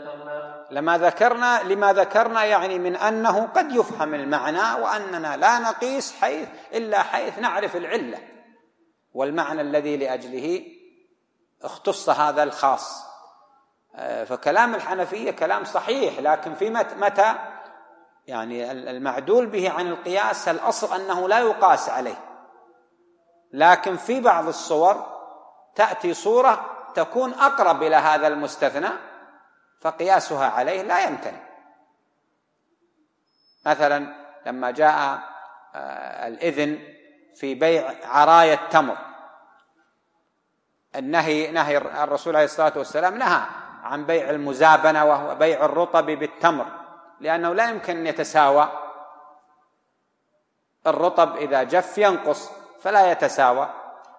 لما ذكرنا يعني من أنه قد يفهم المعنى، وأننا لا نقيس إلا حيث نعرف العلة والمعنى الذي لأجله اختص هذا الخاص. فكلام الحنفية كلام صحيح، لكن في متى يعني المعدول به عن القياس الأصل أنه لا يقاس عليه، لكن في بعض الصور تأتي صورة تكون أقرب إلى هذا المستثنى فقياسها عليه لا يمتنع. مثلا لما جاء الإذن في بيع عرايا التمر، نهي الرسول عليه الصلاة والسلام نهى عن بيع المزابنة وهو بيع الرطب بالتمر، لأنه لا يمكن أن يتساوى، الرطب إذا جف ينقص فلا يتساوى،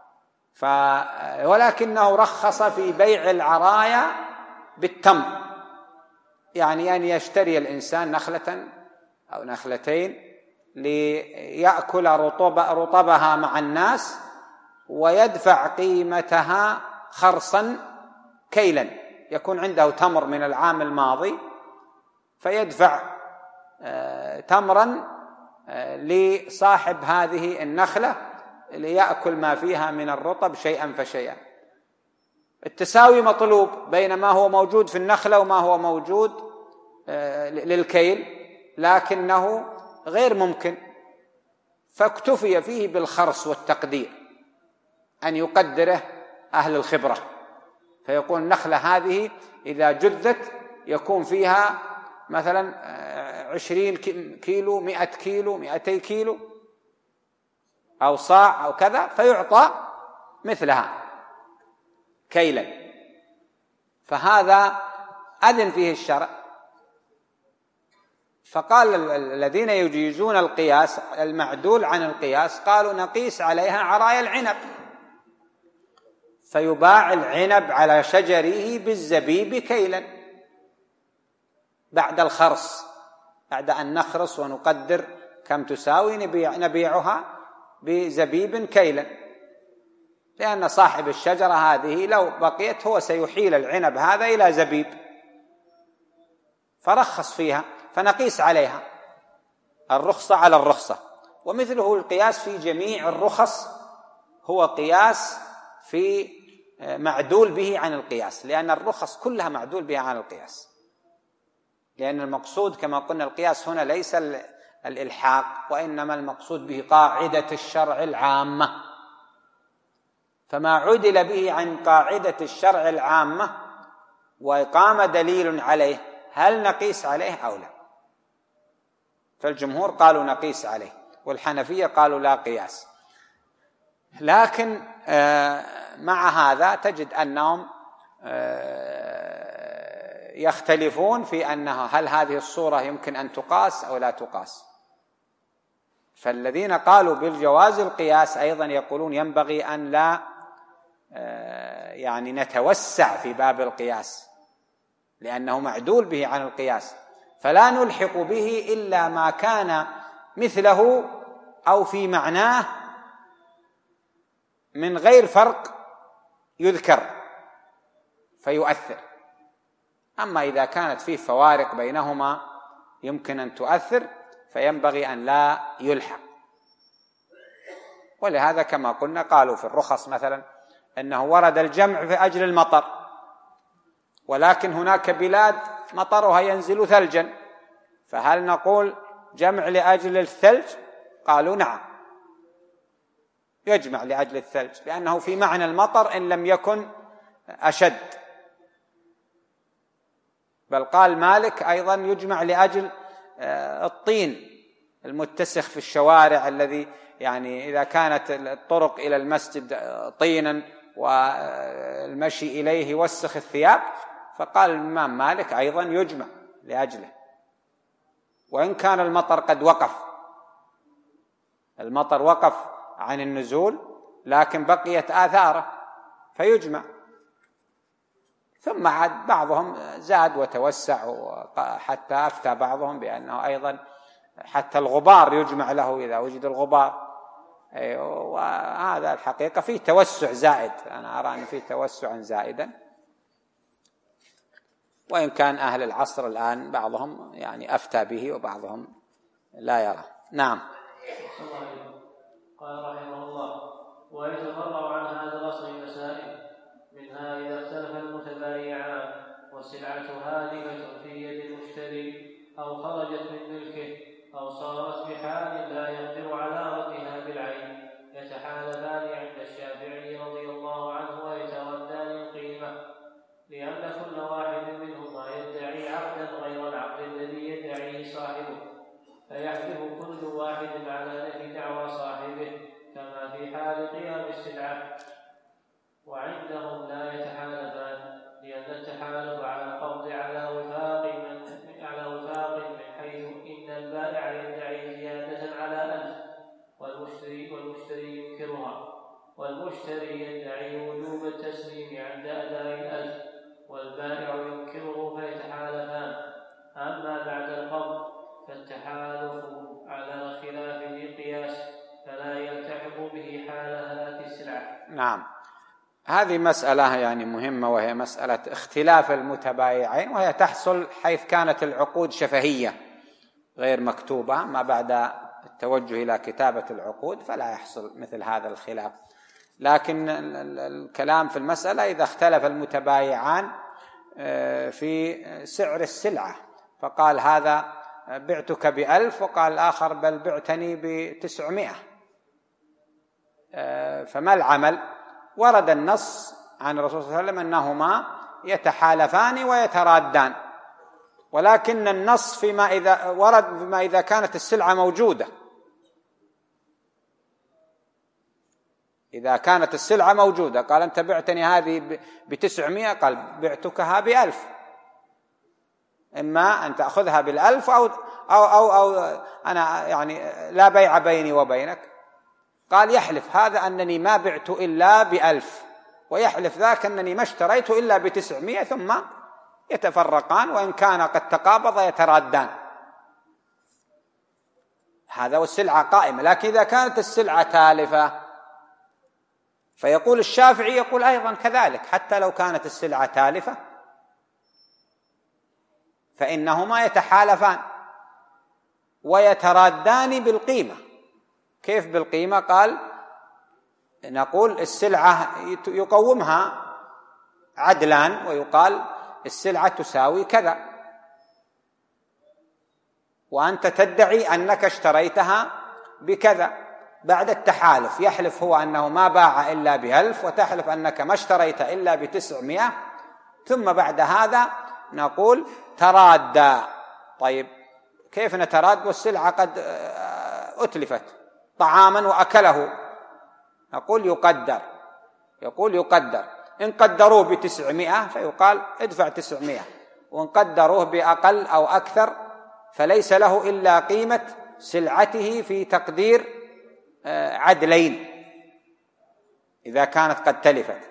ولكنه رخص في بيع العرايا بالتمر، يعني أن يشتري الإنسان نخلة أو نخلتين ليأكل رطبها مع الناس ويدفع قيمتها خرصا كيلا، يكون عنده تمر من العام الماضي فيدفع تمرا لصاحب هذه النخلة ليأكل ما فيها من الرطب شيئا فشيئا. التساوي مطلوب بين ما هو موجود في النخلة وما هو موجود للكيل، لكنه غير ممكن، فاكتفي فيه بالخرص والتقدير، أن يقدره أهل الخبرة، فيقول النخلة هذه إذا جذت يكون فيها مثلا 20 كيلو 100 كيلو 200 كيلو أو صاع أو كذا، فيعطى مثلها كيلا، فهذا أذن فيه الشرع. فقال الذين يجيزون القياس المعدول عن القياس قالوا نقيس عليها عرايا العنب، فيباع العنب على شجره بالزبيب كيلا بعد الخرص، بعد أن نخرص ونقدر كم تساوي نبيعها بزبيب كيلا، لأن صاحب الشجرة هذه لو بقيت هو سيحيل العنب هذا إلى زبيب، فرخص فيها فنقيس عليها الرخصة على الرخصة. ومثله القياس في جميع الرخص هو قياس في معدول به عن القياس، لأن الرخص كلها معدول بها عن القياس، لأن المقصود كما قلنا القياس هنا ليس الإلحاق، وإنما المقصود به قاعدة الشرع العامة، فما عدل به عن قاعدة الشرع العامة وقام دليل عليه هل نقيس عليه أو لا؟ فالجمهور قالوا نقيس عليه، والحنفية قالوا لا قياس. لكن مع هذا تجد أنهم يختلفون في أنها هل هذه الصورة يمكن أن تقاس أو لا تقاس. فالذين قالوا بالجواز القياس أيضا يقولون ينبغي أن لا يعني نتوسع في باب القياس، لأنه معدول به عن القياس، فلا نلحق به إلا ما كان مثله أو في معناه من غير فرق يذكر فيؤثر. أما إذا كانت فيه فوارق بينهما يمكن أن تؤثر فينبغي أن لا يلحق. ولهذا كما قلنا قالوا في الرخص مثلا أنه ورد الجمع في أجل المطر، ولكن هناك بلاد مطرها ينزل ثلجا، فهل نقول جمع لأجل الثلج؟ قالوا نعم يجمع لأجل الثلج، لأنه في معنى المطر إن لم يكن أشد. بل قال مالك أيضا يجمع لأجل الطين المتسخ في الشوارع، الذي يعني إذا كانت الطرق إلى المسجد طينا والمشي إليه يوسخ الثياب، فقال الإمام مالك أيضا يجمع لأجله، وإن كان المطر قد وقف، المطر وقف عن النزول لكن بقيت آثاره، فيجمع. ثم عاد بعضهم زاد وتوسع، حتى أفتى بعضهم بأنه أيضا حتى الغبار يجمع له إذا وجد الغبار. وهذا الحقيقة فيه توسع زائد، أنا أرى أن فيه توسعا زائدا، وإن كان أهل العصر الآن بعضهم يعني أفتى به وبعضهم لا يرى. نعم. قال رحمه الله: ويتفرع عن هذا الأصل مسائل، منها إذا اختلف المتبايعان والسلعة هالكة في يد المشتري أو خرجت من ملكه أو صارت بحال لا يقدر على ردها بالعين، يتحالفان عند الشافعي رضي الله عنه ويتردان القيمة، لأن كل واحد منهما يدعي عقدا غير العقد الذي يدعيه صاحبه، فيحلف كل واحد على نفي دعوى صاحبه كما في حال قيام السلعة. وعندهم لا يتحالفان، لأن التحالف على القبض على وفاق من حيث إن البائع يدعي زيادة على 1000 والمشتري ينكرها، والمشتري يدعي وجوب التسليم عند أداء 1000 والبائع ينكره، فيتحالفان. أما بعد القبض فالتحالف على خلاف القياس، فلا يلتحق به حال هلاك السلعة. نعم، هذه مسألة يعني مهمة، وهي مسألة اختلاف المتبايعين، وهي تحصل حيث كانت العقود شفهية غير مكتوبة. ما بعد التوجه إلى كتابة العقود فلا يحصل مثل هذا الخلاف. لكن الكلام في المسألة إذا اختلف المتبايعان في سعر السلعة، فقال هذا بعتك ب1000 وقال الآخر بل بعتني ب900، فما العمل؟ ورد النص عن الرسول صلى الله عليه وسلم أنهما يتحالفان ويترادان، ولكن النص فيما إذا ورد فيما إذا كانت السلعة موجودة. إذا كانت السلعة موجودة قال أنت بعتني هذه ب900، قال بعتكها ب1000، إما أن تأخذها بال1000 أو أنا يعني لا بيع بيني وبينك. قال يحلف هذا أنني ما بعت إلا ب1000، ويحلف ذاك أنني ما اشتريت إلا ب900، ثم يتفرقان، وإن كان قد تقابض يترادان. هذا والسلعة قائمة. لكن إذا كانت السلعة تالفة فيقول الشافعي يقول أيضا كذلك، حتى لو كانت السلعة تالفة فإنهما يتحالفان ويترادان بالقيمة. كيف بالقيمة؟ قال نقول السلعة يقومها عدلان ويقال السلعة تساوي كذا، وأنت تدعي أنك اشتريتها بكذا. بعد التحالف يحلف هو أنه ما باع إلا ب1000، وتحلف أنك ما اشتريت إلا ب900، ثم بعد هذا نقول ترادى. طيب كيف نتراد والسلعة قد أتلفت طعاما وأكله؟ نقول يقدر. إن قدروه ب900 فيقال ادفع 900، وإن قدروه بأقل أو أكثر فليس له إلا قيمة سلعته في تقدير عدلين إذا كانت قد تلفت.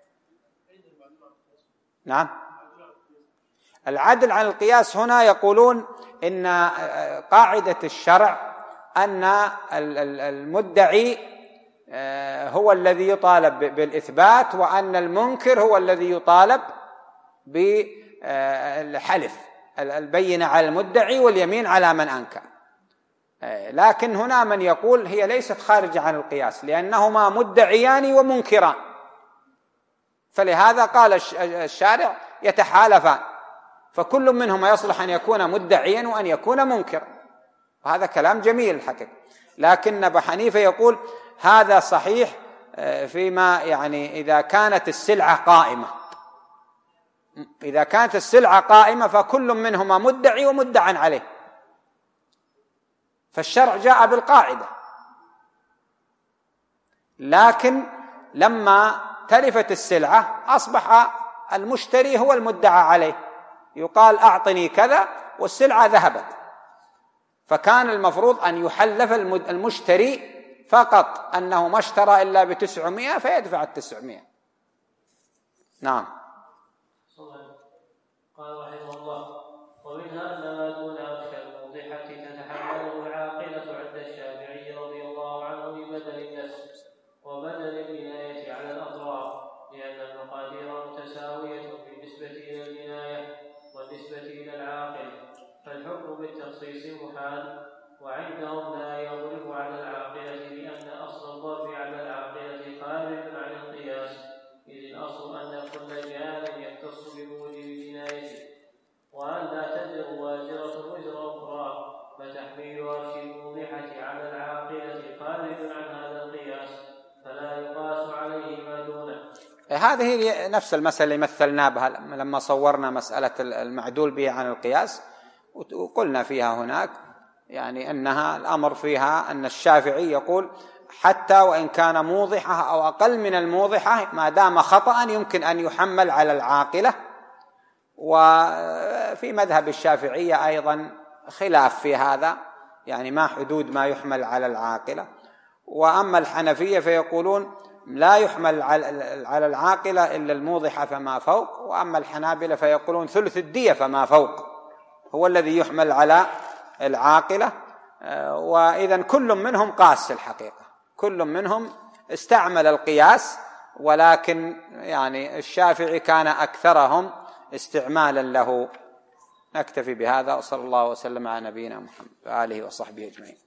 نعم، العدل عن القياس هنا يقولون إن قاعدة الشرع أن المدعي هو الذي يطالب بالإثبات، وأن المنكر هو الذي يطالب بالحلف، البينة على المدعي واليمين على من أنكر. لكن هنا من يقول هي ليست خارجة عن القياس، لأنهما مدعيان ومنكران، فلهذا قال الشارع يتحالفان، فكل منهما يصلح أن يكون مدعيا وأن يكون منكرا، وهذا كلام جميل الحقيقة. لكن أبو حنيفة يقول هذا صحيح فيما يعني إذا كانت السلعة قائمة. إذا كانت السلعة قائمة فكل منهما مدعي ومدعى عليه، فالشرع جاء بالقاعدة. لكن لما تلفت السلعة أصبح المشتري هو المدعى عليه، يقال أعطني كذا والسلعة ذهبت، فكان المفروض أن يحلف المشتري فقط أنه ما اشترى إلا ب900 فيدفع 900. نعم. قال رحمه الله: ومنها أن ما دون أرش الموضحة تتحمله العاقلة عند الشافعي رضي الله عنه ببدل النفس وبدل الجناية على الأطراف، لأن المقادير متساوية بالنسبة إلى الجناية والنسبة إلى العاقل، فالحكم بالتخصيص محال. وعندهم لا يغلب على العاقلة، لأن أصل الضرب على العاقلة خارج عن القياس، إذ الأصل أن كل جان يختص بموجب جنايته، وأن لا تزر وازرة وزر أخرى، فتحميل أرش الموضحة على العاقلة خارج عن هذا القياس، فلا يقاس عليه ما دونه. هذه هي نفس المسألة اللي مثلنا بها لما صورنا مسألة المعدول به عن القياس، وقلنا فيها هناك يعني أنها الأمر فيها أن الشافعي يقول حتى وإن كان موضحة أو أقل من الموضحة ما دام خطأ يمكن أن يحمل على العاقلة. وفي مذهب الشافعية أيضا خلاف في هذا، يعني ما حدود ما يحمل على العاقلة. وأما الحنفية فيقولون لا يحمل على العاقلة إلا الموضحة فما فوق، وأما الحنابلة فيقولون ثلث الدية فما فوق هو الذي يحمل على العاقلة. وإذن كل منهم قاس الحقيقة، كل منهم استعمل القياس، ولكن يعني الشافعي كان أكثرهم استعمالا له. نكتفي بهذا، وصلى الله وسلم على نبينا محمد وآله وصحبه أجمعين.